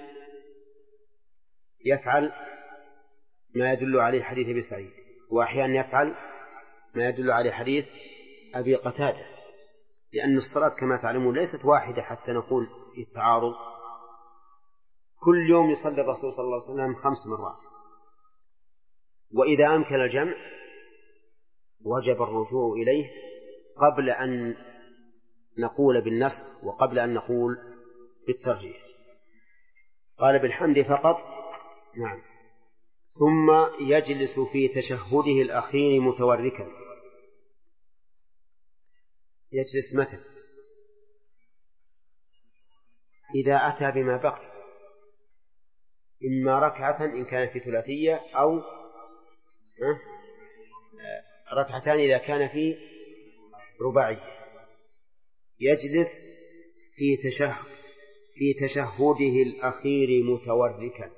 يفعل ما يدل عليه حديث أبي سعيد، وأحيانا يفعل ما يدل عليه حديث أبي قتادة، لأن الصلاة كما تعلمون ليست واحدة حتى نقول في التعارض. كل يوم يصلي الرسول صلى الله عليه وسلم 5 مرات، وإذا أمكن الجمع وجب الرجوع إليه قبل أن نقول بالنسخ وقبل أن نقول بالترجيح. قال بالحمد فقط، نعم. ثم يجلس في تشهده الأخير متوركا. يجلس متى؟ إذا أتى بما بقي، إما ركعة إن كان في ثلاثية، أو ركعتان إذا كان في رباعية. يجلس في تشهده الأخير متوركا.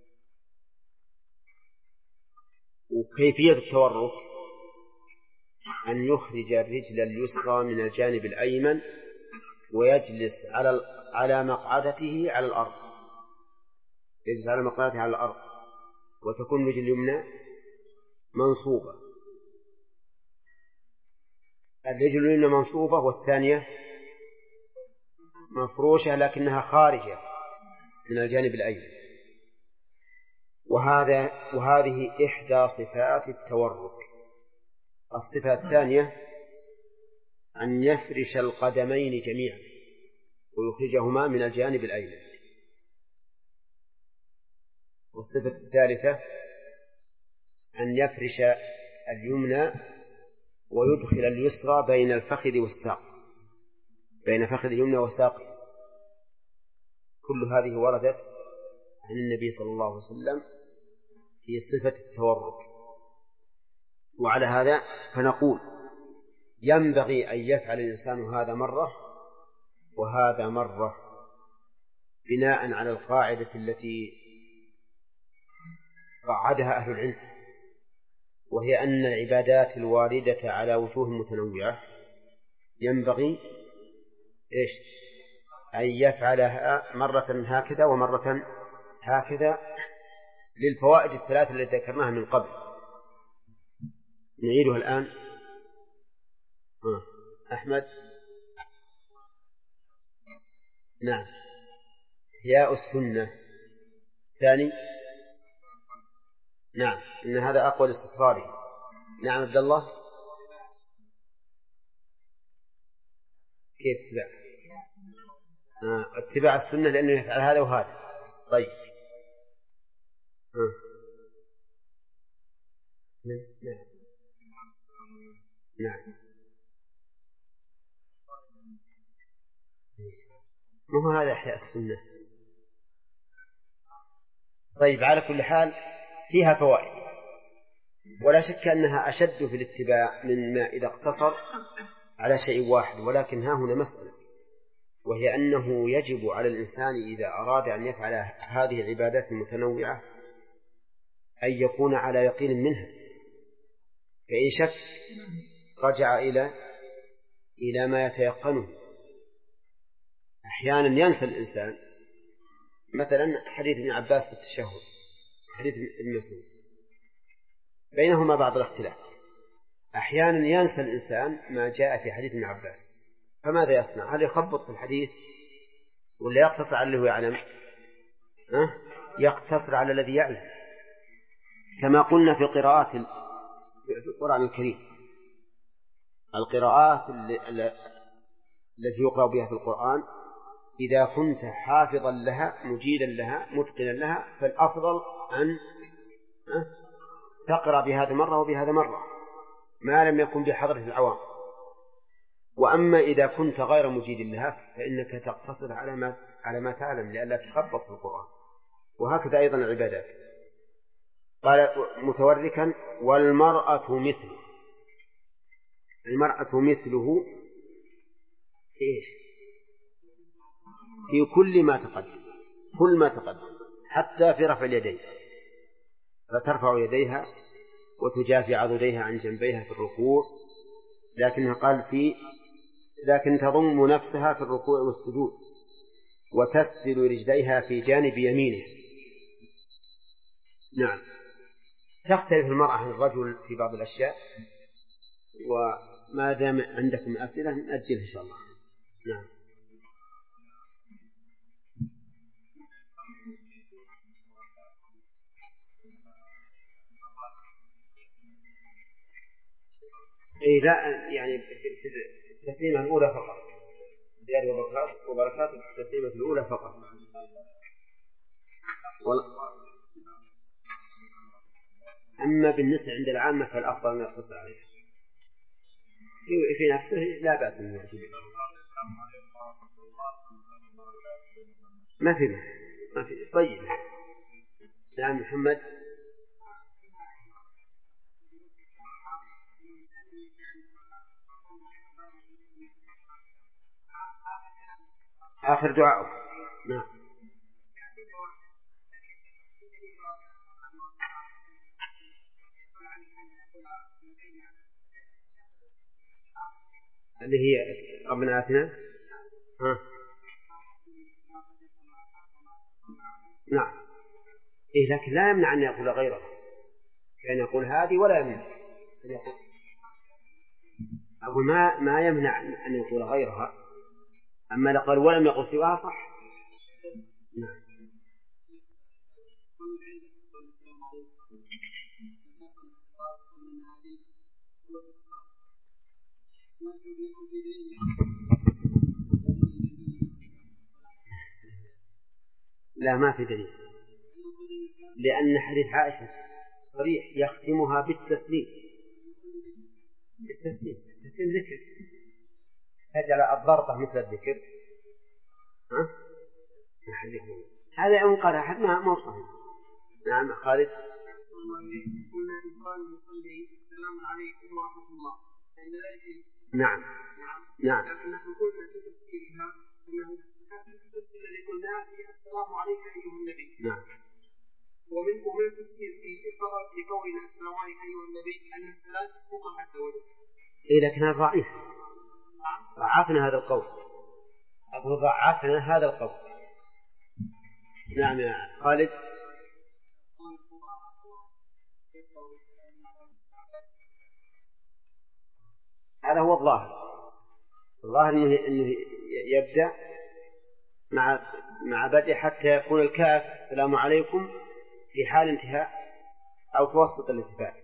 وكيفية التورك أن يخرج الرجل اليسرى من الجانب الأيمن ويجلس على مقعدته على الأرض، يجلس على مقعدته على الأرض، وتكون الرجل اليمنى منصوبة، الرجل اليمنى منصوبة والثانية مفروشة لكنها خارجة من الجانب الأيمن. وهذه إحدى صفات التورك. الصفة الثانية أن يفرش القدمين جميعا ويخرجهما من الجانب الأيمن. والصفة الثالثة أن يفرش اليمنى ويدخل اليسرى بين الفخذ والساق، بين فخذ اليمنى وساقه. كل هذه وردت عن النبي صلى الله عليه وسلم في صفة التورك. وعلى هذا فنقول ينبغي أن يفعل الإنسان هذا مرة وهذا مرة، بناء على القاعدة التي قعدها أهل العلم، وهي أن العبادات الواردة على وجوه متنوعة ينبغي أن يفعلها مرة هكذا ومرة هكذا، للفوائد الثلاث التي ذكرناها من قبل. نعيدها الآن. أحمد نعم. إحياء السنة ثاني. نعم، إن هذا أقوى الاستحضار. نعم عبد الله. كيف اتباع؟ اتباع السنة لأنه يفعل هذا وهذا. طيب. نعم. نعم. ما هو هذا إحياء السنة. طيب، على كل حال فيها فوائد، ولا شك أنها أشد في الاتباع مما إذا اقتصر على شيء واحد. ولكن ها هنا مسألة، وهي أنه يجب على الإنسان إذا أراد أن يفعل هذه العبادات المتنوعة أن يكون على يقين منها، فإن شك رجع إلى ما يتيقنه. أحيانا ينسى الإنسان، مثلا حديث ابن عباس في التشهد، حديث ابن مسعود، بينهما بعض الاختلاف. أحيانا ينسى الإنسان ما جاء في حديث ابن عباس، فماذا يصنع؟ هل يخبط في الحديث ولا يقتصر على اللي هو يعلم؟ يقتصر على الذي يعلم، كما قلنا في قراءات في القرآن الكريم. القراءات التي يقرأ بها في القرآن إذا كنت حافظا لها مجيدا لها متقنا لها، فالأفضل أن تقرأ بهذا مرة وبهذا مرة ما لم يكن بحضرة العوام. وأما إذا كنت غير مجيد لها فإنك تقتصر على ما تعلم لئلا تخبط في القرآن. وهكذا أيضا العبادات. قال متوركا والمرأة مثله. المرأة مثله إيش؟ في كل ما تقدم، كل ما تقدم، حتى في رفع اليدين، فترفع يديها وتجافي عضديها عن جنبيها في الركوع، لكن تضم نفسها في الركوع والسجود، وتسدل رجليها في جانب يمينها. نعم. تختلف المرأة عن الرجل في بعض الأشياء، وما دام عندكم أسئلة نأجل إن شاء الله. نعم. إيه لا، يعني في التسليمة الأولى فقط، زيادة وبركات في التسليمة الأولى فقط. أما بالنسبة عند العامة فالأفضل أن يقتصر عليها في نفسه، لا بأس منه. ما في. طيب. نعم محمد. آخر دعاء. نعم. اللي هي ربنا آتنا. نعم. إيه لكن لا يمنع أن يقول غيره، كان يقول هذه ولا يمنع أن يقول. أقول ما يمنع أن يقول غيرها، أما لقال ولم يقل سواها صح. نعم. لا ما في دليل، لأن حديث عائشة صريح يختمها بالتسليم ذكر، تجعل الضرطة مثل الذكر. هذا يوم قال أحد ما هو صحيح. نعم خالد. نعم. نعم. نحن قلنا في تفسيرها أنه التفسير الذي قلناه السلام عليك أيها النبي. نعم. ومن تفسير في قولنا السلام عليك أيها النبي أن الصلاة تقوم حتى وجه. إيه لكنها ضعيف، ضعفنا هذا القول. أقول ضعفنا هذا القول. نعم يا خالد. هذا هو الظاهر أنه يبدأ مع بدء حتى يكون الكاف السلام عليكم في حال انتهاء أو توسط الالتفات.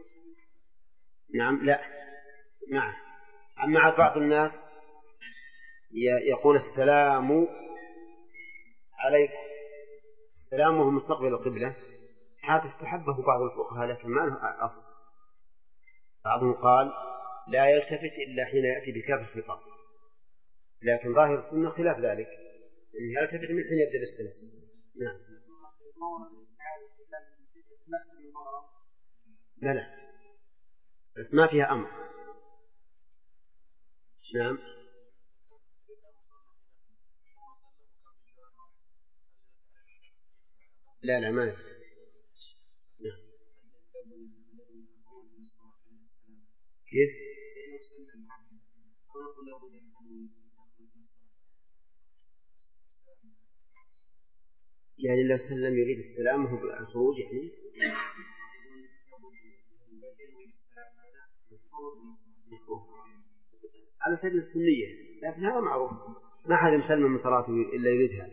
نعم لا مع بعض الناس يقول السلام عليكم، السلام وهو مستقبل القبلة، هذا استحبه بعض الفقهاء لكن ما له أصل. بعضهم قال لا يلتفت إلا حين يأتي بكاف الخطاب، لكن ظاهر السنة خلاف ذلك، إن يلتفت من حين يبدأ بالسلام. نعم لا بس ما فيها أمر. نعم لا ما يفعل. نعم. كيف؟ يعني لو سلم يريد السلام وهو بالخروج يعني على سبيل السنية، لكن هذا معروف ما حد يسلم من صلاته إلا يريدها.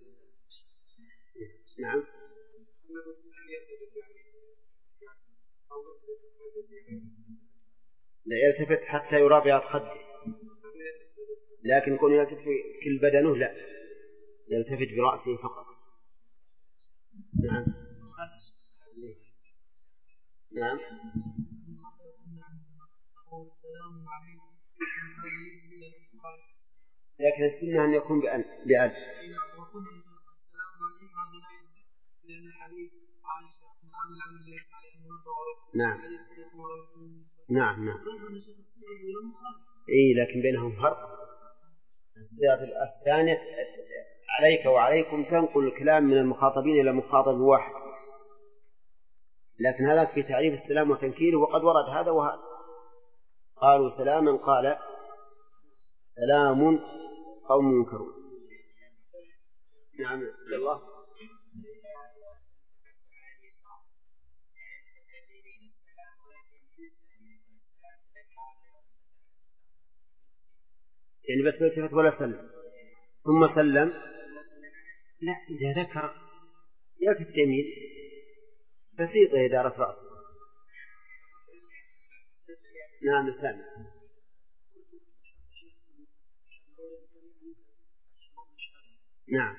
نعم لا يلتفت حتى يرى بياض خده، لكن يكون يلتفت كل بدنه لا، يلتفت برأسه فقط. نعم نعم لكن السنة أن يكون بأن نعم لكن بينهم فرق. الصيغة الثانية عليك وعليكم تنقل الكلام من المخاطبين إلى مخاطب واحد، لكن هذا في تعريف السلام وتنكيره، وقد ورد هذا وهذا. قالوا سلاما قال سلام قوم منكرون. نعم الله. يعني بس التفت ولا سلم ثم سلم؟ لا إذا ذكر يلتفت يمين بسيطة إدارة رأسه. نعم سلم. نعم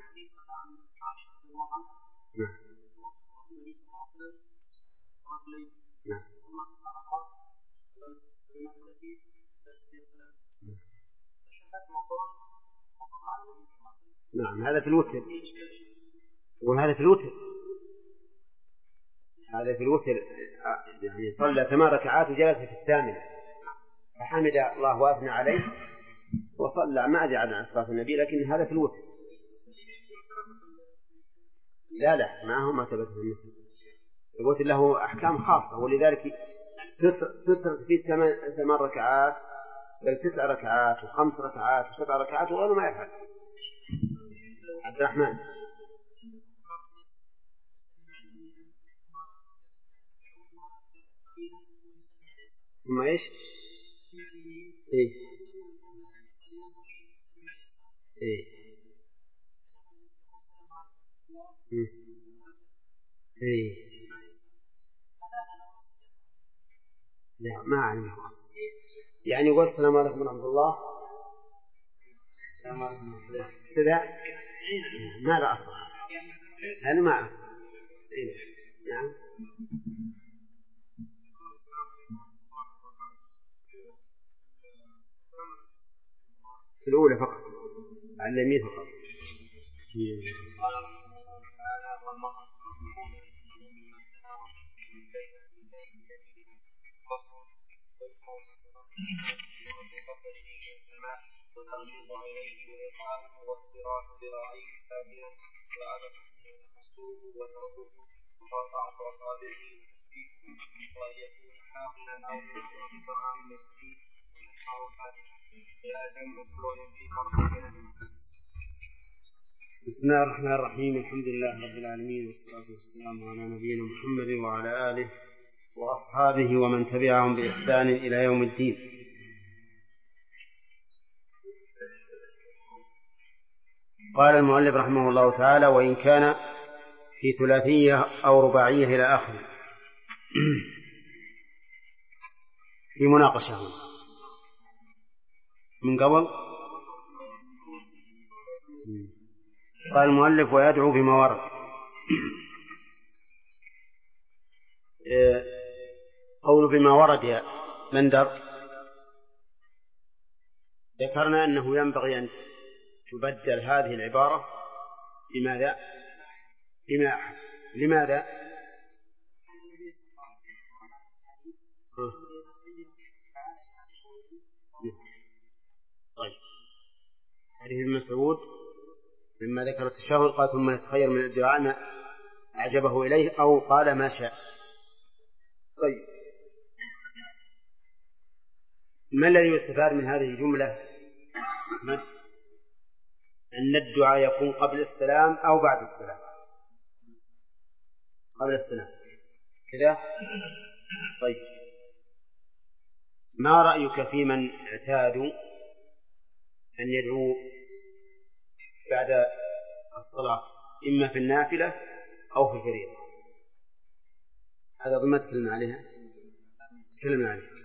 نعم هذا في الوتر، وهذا في الوتر، هذا في الوتر يعني صلى 8 ركعات وجلس في الثامنة فحمد الله وأثنى عليه وصلى ما أدري عن صلاة النبي، لكن هذا في الوتر. لا ما هو ما ثبت في الوتر. الوتر له أحكام خاصة، ولذلك تسرد فيه 8 ركعات 9 ركعات و5 ركعات و7 ركعات وغيره ما يفعل. عبد الرحمن ثم إيش؟ لا ما أعلم أصلا، يعني يقول السلام عليكم ورحمة الله كذا ما لا أصل، هذا ما أصل. نعم في الأولى فقط على اليمين فقط. وتغليظ عينيه وإقامه وافتراح ذراعيه سابيا وعبثه وتحصره وتركه وقطعة أصابعه وتسبيحه وأن يكون حاقنا أو مستغفرا عن المسجد ونحو الفاتحة إلى جمع سور في مرتين. بسم الله الرحمن الرحيم. الحمد لله رب العالمين والصلاة والسلام على نبينا محمد وعلى آله وأصحابه ومن تبعهم بإحسان إلى يوم الدين. قال المؤلف رحمه الله تعالى: وإن كان في ثلاثية أو رباعية إلى آخره. في مناقشة من قبل. قال المؤلف: ويدعو بما ورد. قول بما ورد يا بندر، ذكرنا أنه ينبغي أن تبدل هذه العبارة بماذا؟ بما أحد. لماذا؟ طيب، حديث ابن مسعود لما ذكر التشهد قال: ثم يتخير من الدعاء ما أعجبه إليه أو قال ما شاء. طيب، ما الذي يستفاد من هذه الجملة أحمد؟ أن الدعاء يكون قبل السلام أو بعد السلام. قبل السلام كذا. طيب، ما رأيك في من اعتادوا أن يدعو بعد الصلاة إما في النافلة أو في الفريضة؟ هذا ضمن تكلم عليها. تكلم عليها.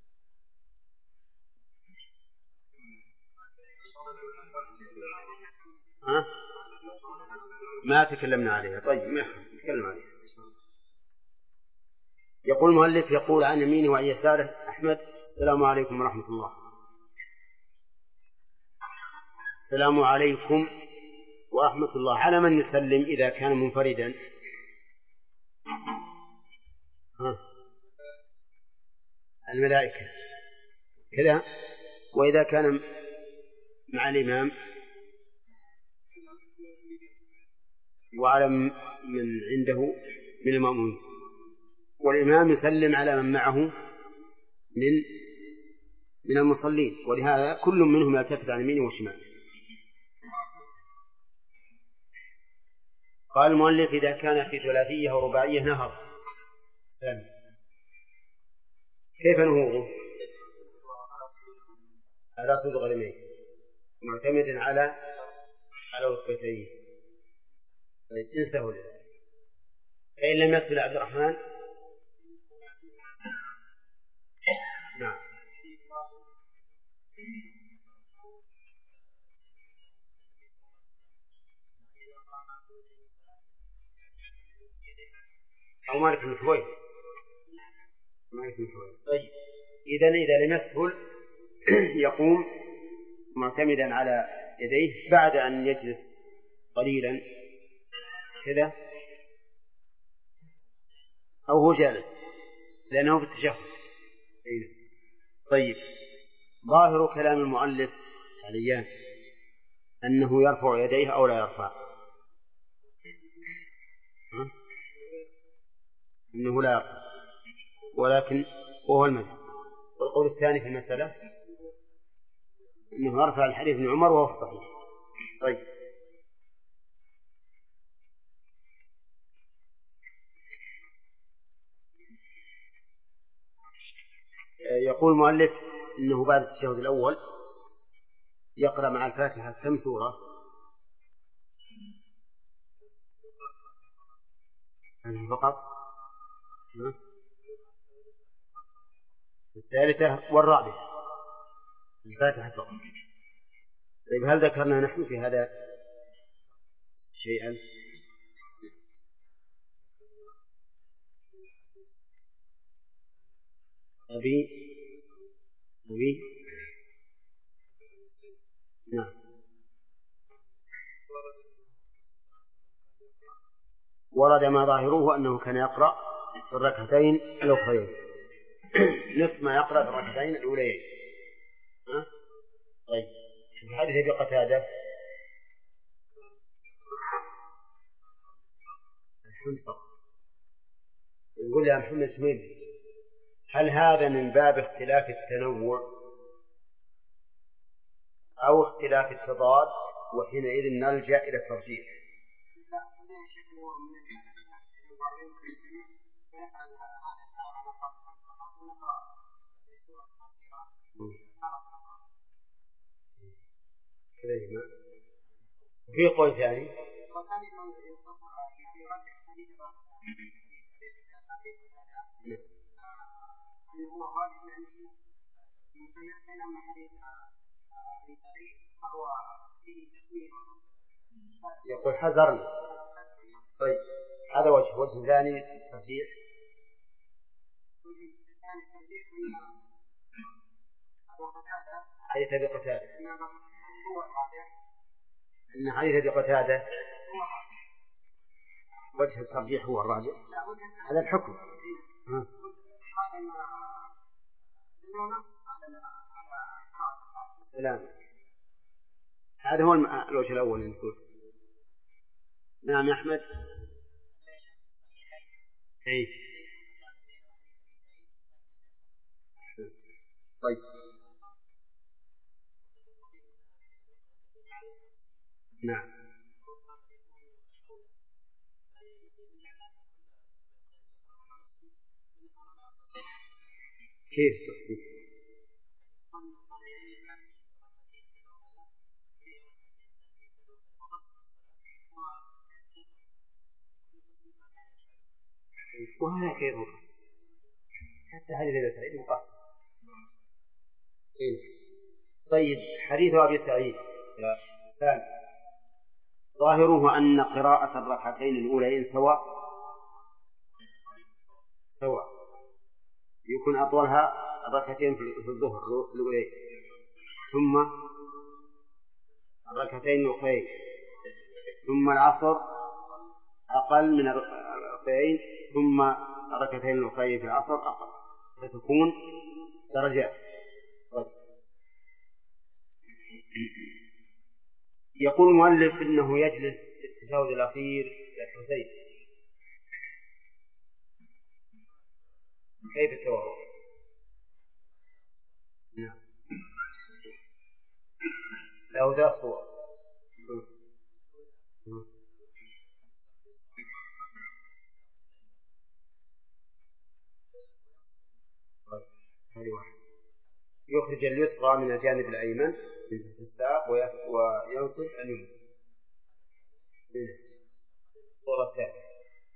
ما تكلمنا عليها. طيب، ما نتكلم عليها. يقول المؤلف: يقول عن يمينه وعن يساره أحمد: السلام عليكم ورحمة الله. السلام عليكم ورحمة الله. على من يسلم إذا كان منفردا؟ الملائكة كذا. وإذا كان مع الإمام وعلى من عنده من المأمومين، والإمام يسلم على من معه من المصلين، ولهذا كل منهم يلتفت عن يمينه وشماله. قال المؤلف: إذا كان في ثلاثية أو رباعية نهض. كيف نهوضه؟ على صدغ قدميه معتمد على ركبتيه. طيب، انسه لذلك. فإن لم يصل عبد الرحمن. نعم. أو مالك بن حويرث. طيب، إذا لم يسهل يقوم معتمدا على يديه بعد أن يجلس قليلا كذا، أو هو جالس لأنه في التشهد. طيب، ظاهر كلام المؤلف حاليا أنه يرفع يديه أو لا يرفع. أنه لا يرفع، ولكن وهو المذهب. والقول الثاني في المسألة أنه يرفع الحديث ابن عمر وهو الصحيح. طيب، يقول المؤلف إنه بعد التشهد الأول يقرأ مع الفاتحة كم سورة؟ فقط الثالثة والرابعة الفاتحة فقط. طيب، هل ذكرنا نحن في هذا شيئا؟ أبي نعم. ورد ما ظاهره أنه كان يقرأ في الركعتين الأخرين نصف ما يقرأ في الركعتين الأولين. طيب، في حديث أبي قتادة يقول يا محمد اسمين، هل هذا من باب اختلاف التنوع أو اختلاف التضاد، وحينئذ نلجأ إلى الترجيح؟ في قول ثاني يقول حذرنا. طيب هذا وجه ثاني ترجيح حديث أبي قتادة إن حديث أبي قتادة وجه الترجيح هو الراجح هذا الحكم. السلام هذا هو الوجه الأول اللي تقول. نعم يا أحمد. أي طيب نعم كيف تفصيل؟ وهذا كيف مقص حتى حديث أبي سعيد مقص. طيب حديث أبي سعيد يا سالم ظاهره أن قراءة الركعتين الأولين سواء يكون أطولها الركعتين في الظهر الأولين ثم الركعتين الأخرين ثم العصر أقل من الركعتين ثم الركعتين الأخرين في العصر أقل فتكون درجات. يقول المؤلف إنه يجلس في التشهد الأخير للحسين. كيف التورع؟ نعم له ذا الصور. هذه واحد يخرج اليسرى من الجانب الأيمن في الساق وينصب اليمين. الصورة الثانية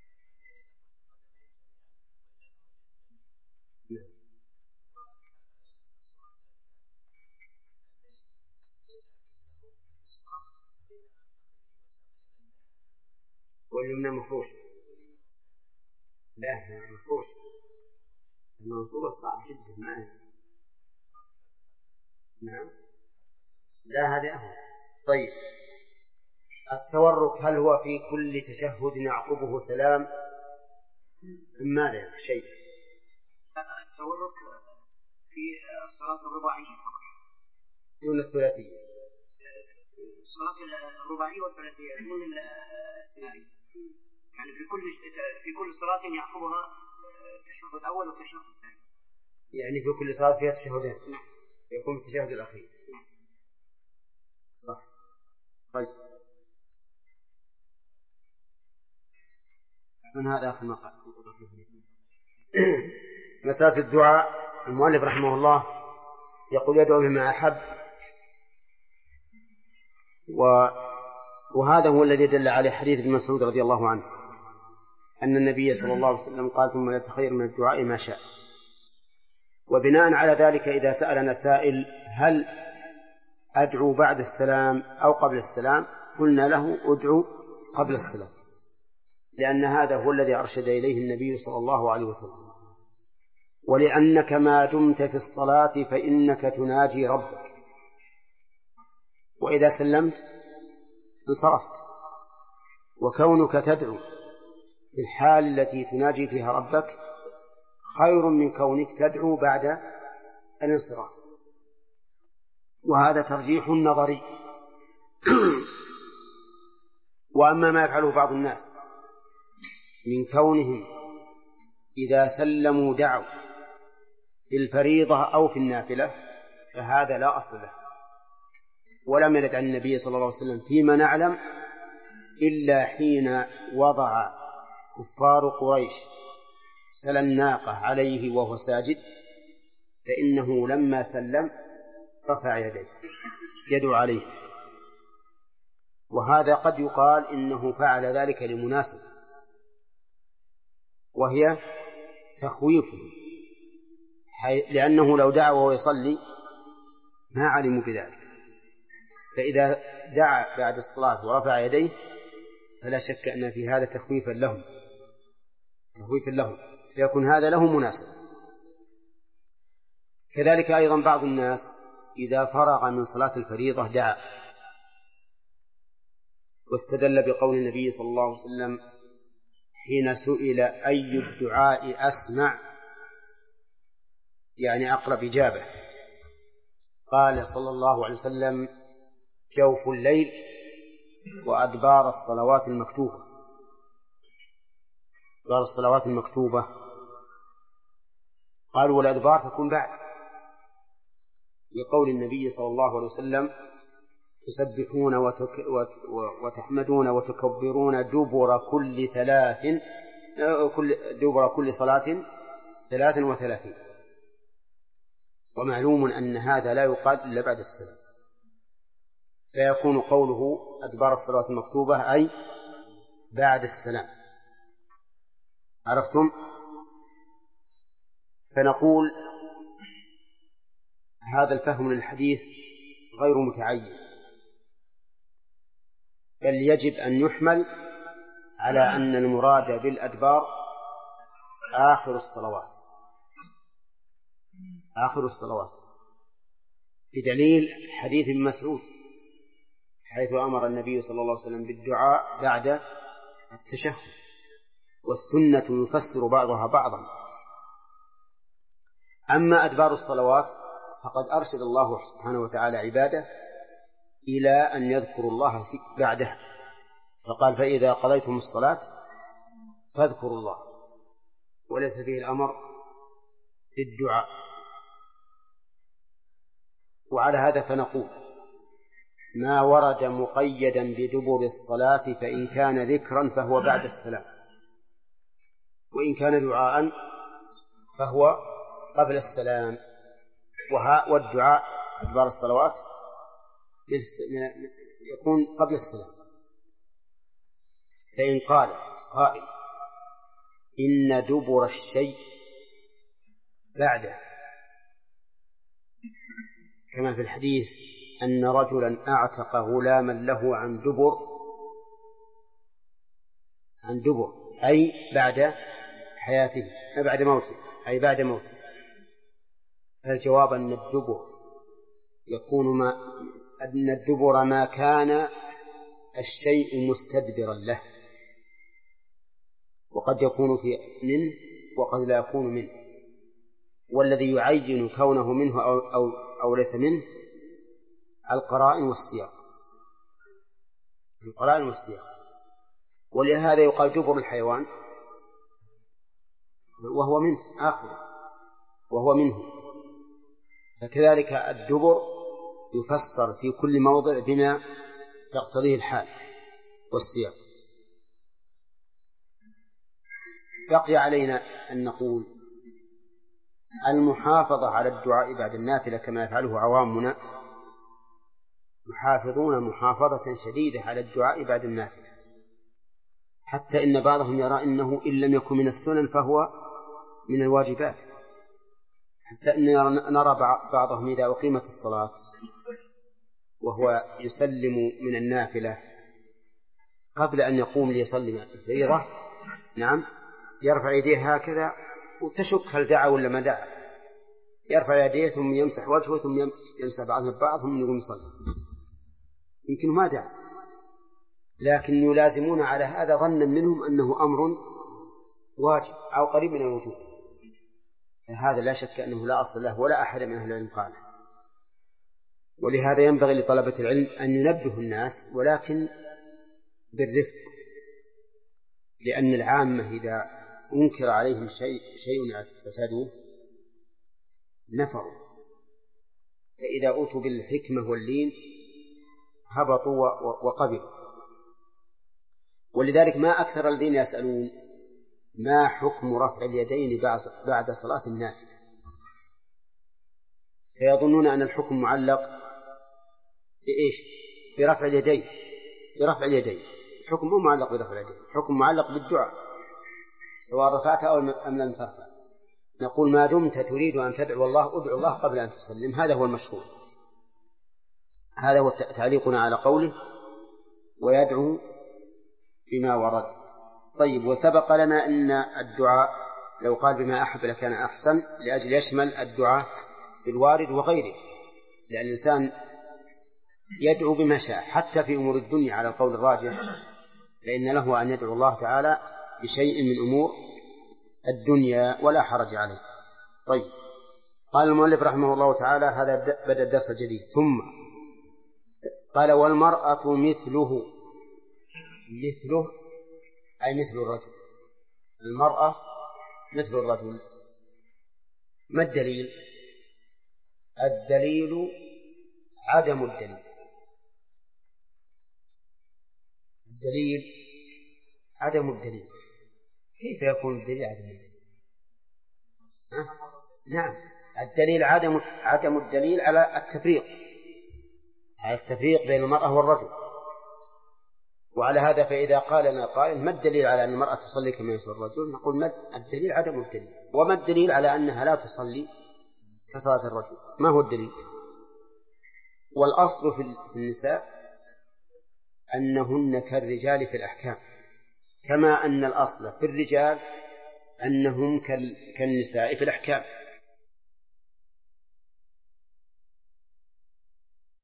واليمنى مفروش. لا مفروش المنصوب صعب جدا معه. نعم لا هذا هو. طيب التورك هل هو في كل تشهد يعقبه سلام أم ماذا شيء؟ التورك في الصلاة الرباعية دون الثلاثية. الصلاة الرباعية والثلاثية دون الثنائية يعني في كل صلاة يعقبها التشهد الأول والتشهد الثاني يعني في كل صلاة فيها تشهدين. نعم يكون التشهد الأخير. صح. طيب من هذا آخر مقال مسألة الدعاء. المؤلف رحمه الله يقول يدعو بما أحب وهذا هو الذي دل عليه حديث ابن مسعود رضي الله عنه أن النبي صلى الله عليه وسلم قال ثم لا تخير من الدعاء ما شاء. وبناء على ذلك إذا سألنا سائل هل أدعو بعد السلام أو قبل السلام قلنا له أدعو قبل السلام لأن هذا هو الذي أرشد إليه النبي صلى الله عليه وسلم ولأنك ما دمت في الصلاة فإنك تناجي ربك وإذا سلمت انصرفت. وكونك تدعو في الحال التي تناجي فيها ربك خير من كونك تدعو بعد الانصراف. وهذا ترجيح نظري. وأما ما يفعله بعض الناس من كونهم إذا سلموا دعوا في الفريضة أو في النافلة فهذا لا أصل له ولم يرد عن النبي صلى الله عليه وسلم فيما نعلم إلا حين وضع كفار قريش سل الناقة عليه وهو ساجد فإنه لما سلم رفع يديه يدعو عليه. وهذا قد يقال إنه فعل ذلك لمناسبة، وهي تخويفه، لأنه لو دعا وهو يصلي ما علموا بذلك، فإذا دعا بعد الصلاة ورفع يديه فلا شك أن في هذا تخويفا لهم، فيكون هذا له مناسب. كذلك أيضا بعض الناس إذا فرغ من صلاة الفريضة دعا، واستدل بقول النبي صلى الله عليه وسلم حين سئل أي الدعاء أسمع، يعني أقرب إجابة، قال صلى الله عليه وسلم جوف الليل وأدبار الصلوات المكتوبة. أدبار الصلوات المكتوبة قالوا والأدبار تكون بعد، لقول النبي صلى الله عليه وسلم تسبحون وتحمدون وتكبرون دبر كل صلاة 33. ومعلوم أن هذا لا يقال إلا بعد السلام، فيكون قوله أدبار الصلاة المكتوبة أي بعد السلام. عرفتم؟ فنقول هذا الفهم للحديث غير متعين، بل يجب أن يحمل على أن المراد بالأدبار آخر الصلوات، بدليل حديث ابن مسعود حيث أمر النبي صلى الله عليه وسلم بالدعاء بعد التشهد، والسنة يفسر بعضها بعضا. أما أدبار الصلوات فقد أرشد الله سبحانه وتعالى عباده إلى أن يذكروا الله بعده، فقال فإذا قضيتم الصلاة فاذكروا الله، وليس فيه الأمر بالدعاء. وعلى هذا فنقول ما ورد مقيدا بدبر الصلاة فإن كان ذكرا فهو بعد السلام، وإن كان دعاء فهو قبل السلام. والدعاء أدبار الصلوات يكون قبل السلام. فإن قال قائل إن دبر الشيء بعده، كما في الحديث أن رجلا أعتق غلاما له عن دبر أي بعد حياته، بعد موته، أي بعد موته. فالجواب أن الدبر ما كان الشيء مستدبرا له، وقد يكون منه وقد لا يكون منه، والذي يعين كونه منه أو ليس منه القرائن والسياق. ولهذا يقال دبر الحيوان وهو منه آخر وهو منه، فكذلك الدبر يفسر في كل موضع بما تقتضيه الحال والسياق. بقي علينا أن نقول المحافظة على الدعاء بعد النافلة كما يفعله عوامنا، يحافظون محافظة شديدة على الدعاء بعد النافلة، حتى إن بعضهم يرى إنه إن لم يكن من السنن فهو من الواجبات، حتى إن نرى بعضهم إذا أقيمت الصلاة وهو يسلم من النافلة قبل أن يقوم ليصلي الفريضة، نعم، يرفع يديه هكذا وتشك هل دعا ولا ما دعا، يرفع يديه ثم يمسح وجهه ثم يمسح بعضهم ببعض ثم يقوم يصلي، يمكن ما دعا، لكن يلازمون على هذا ظنا منهم أنه أمر واجب أو قريب من الوجوب. هذا لا شك أنه لا أصل له ولا أحد من أهل العلم قاله. ولهذا ينبغي لطلبة العلم أن ينبهوا الناس، ولكن بالرفق، لأن العامة إذا أنكر عليهم شيء اعتادوه نفروا، فإذا أوتوا بالحكمة واللين هبطوا وقبلوا. ولذلك ما أكثر الذين يسألون ما حكم رفع اليدين بعد صلاة النافلة، فيظنون أن الحكم معلق بإيش؟ برفع اليدين، برفع اليدين. الحكم مو معلق برفع اليدين، الحكم معلق بالدعاء سواء رفعت أو لم ترفع. نقول ما دمت تريد أن تدعو الله ادعو الله قبل أن تسلم، هذا هو المشهور. هذا هو تعليقنا على قوله ويدعو بما ورد. طيب، وسبق لنا أن الدعاء لو قال بما أحب لكان أحسن، لأجل يشمل الدعاء بالوارد وغيره، لأن الإنسان يدعو بما شاء حتى في أمور الدنيا على القول الراجح، لأن له أن يدعو الله تعالى بشيء من أمور الدنيا ولا حرج عليه. طيب، قال المؤلف رحمه الله تعالى، هذا بدأ الدرس الجديد. ثم قال والمرأة مثله أي مثل الرجل. المرأة مثل الرجل. ما الدليل؟ الدليل عدم الدليل. الدليل عدم الدليل. كيف يكون الدليل عدم الدليل؟ نعم، الدليل عدم الدليل على التفريق، بين المرأة والرجل. وعلى هذا فإذا قال لنا قائل ما الدليل على أن المرأة تصلي كما يصلي الرجل؟ نقول ما الدليل عدم الدليل. وما الدليل على أنها لا تصلي كصلاة الرجل؟ ما هو الدليل؟ والأصل في النساء أنهن كالرجال في الأحكام، كما أن الأصل في الرجال أنهم كالنساء في الأحكام.